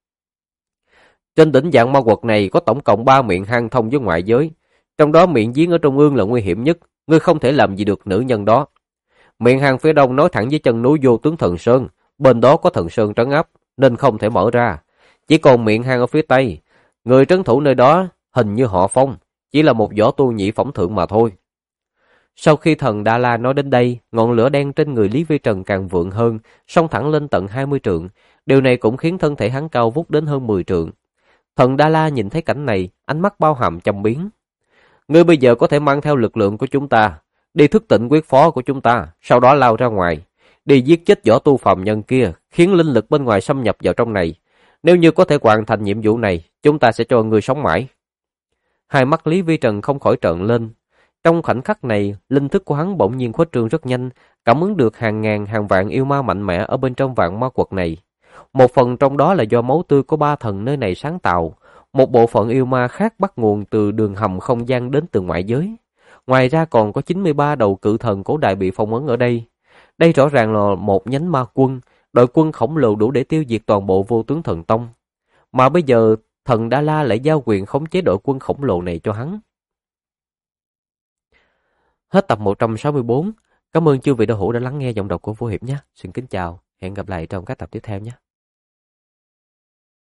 Trên đỉnh Vạn Ma Quật này có tổng cộng 3 miệng hang thông với ngoại giới, trong đó miệng giếng ở trung ương là nguy hiểm nhất, ngươi không thể làm gì được nữ nhân đó. Miệng hang phía đông nối thẳng với chân núi Vô Tướng Thần Sơn, bên đó có thần sơn trấn áp nên không thể mở ra. Chỉ còn miệng hang ở phía tây, người trấn thủ nơi đó hình như họ Phong, chỉ là một võ tu nhị phẩm thượng mà thôi. Sau khi thần Đa La nói đến đây, ngọn lửa đen trên người Lý Vi Trần càng vượng hơn, xông thẳng lên tận 20 trượng. Điều này cũng khiến thân thể hắn cao vút đến hơn 10 trượng. Thần Đa La nhìn thấy cảnh này, ánh mắt bao hàm châm biếm. Ngươi bây giờ có thể mang theo lực lượng của chúng ta, đi thức tỉnh quyết phó của chúng ta, sau đó lao ra ngoài, đi giết chết võ tu phàm nhân kia, khiến linh lực bên ngoài xâm nhập vào trong này. Nếu như có thể hoàn thành nhiệm vụ này, chúng ta sẽ cho ngươi sống mãi. Hai mắt Lý Vi Trần không khỏi trợn lên. Trong khoảnh khắc này, linh thức của hắn bỗng nhiên khuếch trương rất nhanh, cảm ứng được hàng ngàn hàng vạn yêu ma mạnh mẽ ở bên trong Vạn Ma Quật này. Một phần trong đó là do máu tươi của ba thần nơi này sáng tạo, một bộ phận yêu ma khác bắt nguồn từ đường hầm không gian đến từ ngoại giới. Ngoài ra còn có 93 đầu cự thần cổ đại bị phong ấn ở đây. Đây rõ ràng là một nhánh ma quân, đội quân khổng lồ đủ để tiêu diệt toàn bộ Vô Tướng Thần Tông. Mà bây giờ, thần Đa La lại giao quyền khống chế đội quân khổng lồ này cho hắn. Hết tập 164, Cảm ơn chư vị đạo hữu đã lắng nghe giọng đọc của Vũ Hiệp nhé. Xin kính chào, hẹn gặp lại trong các tập tiếp theo nhé.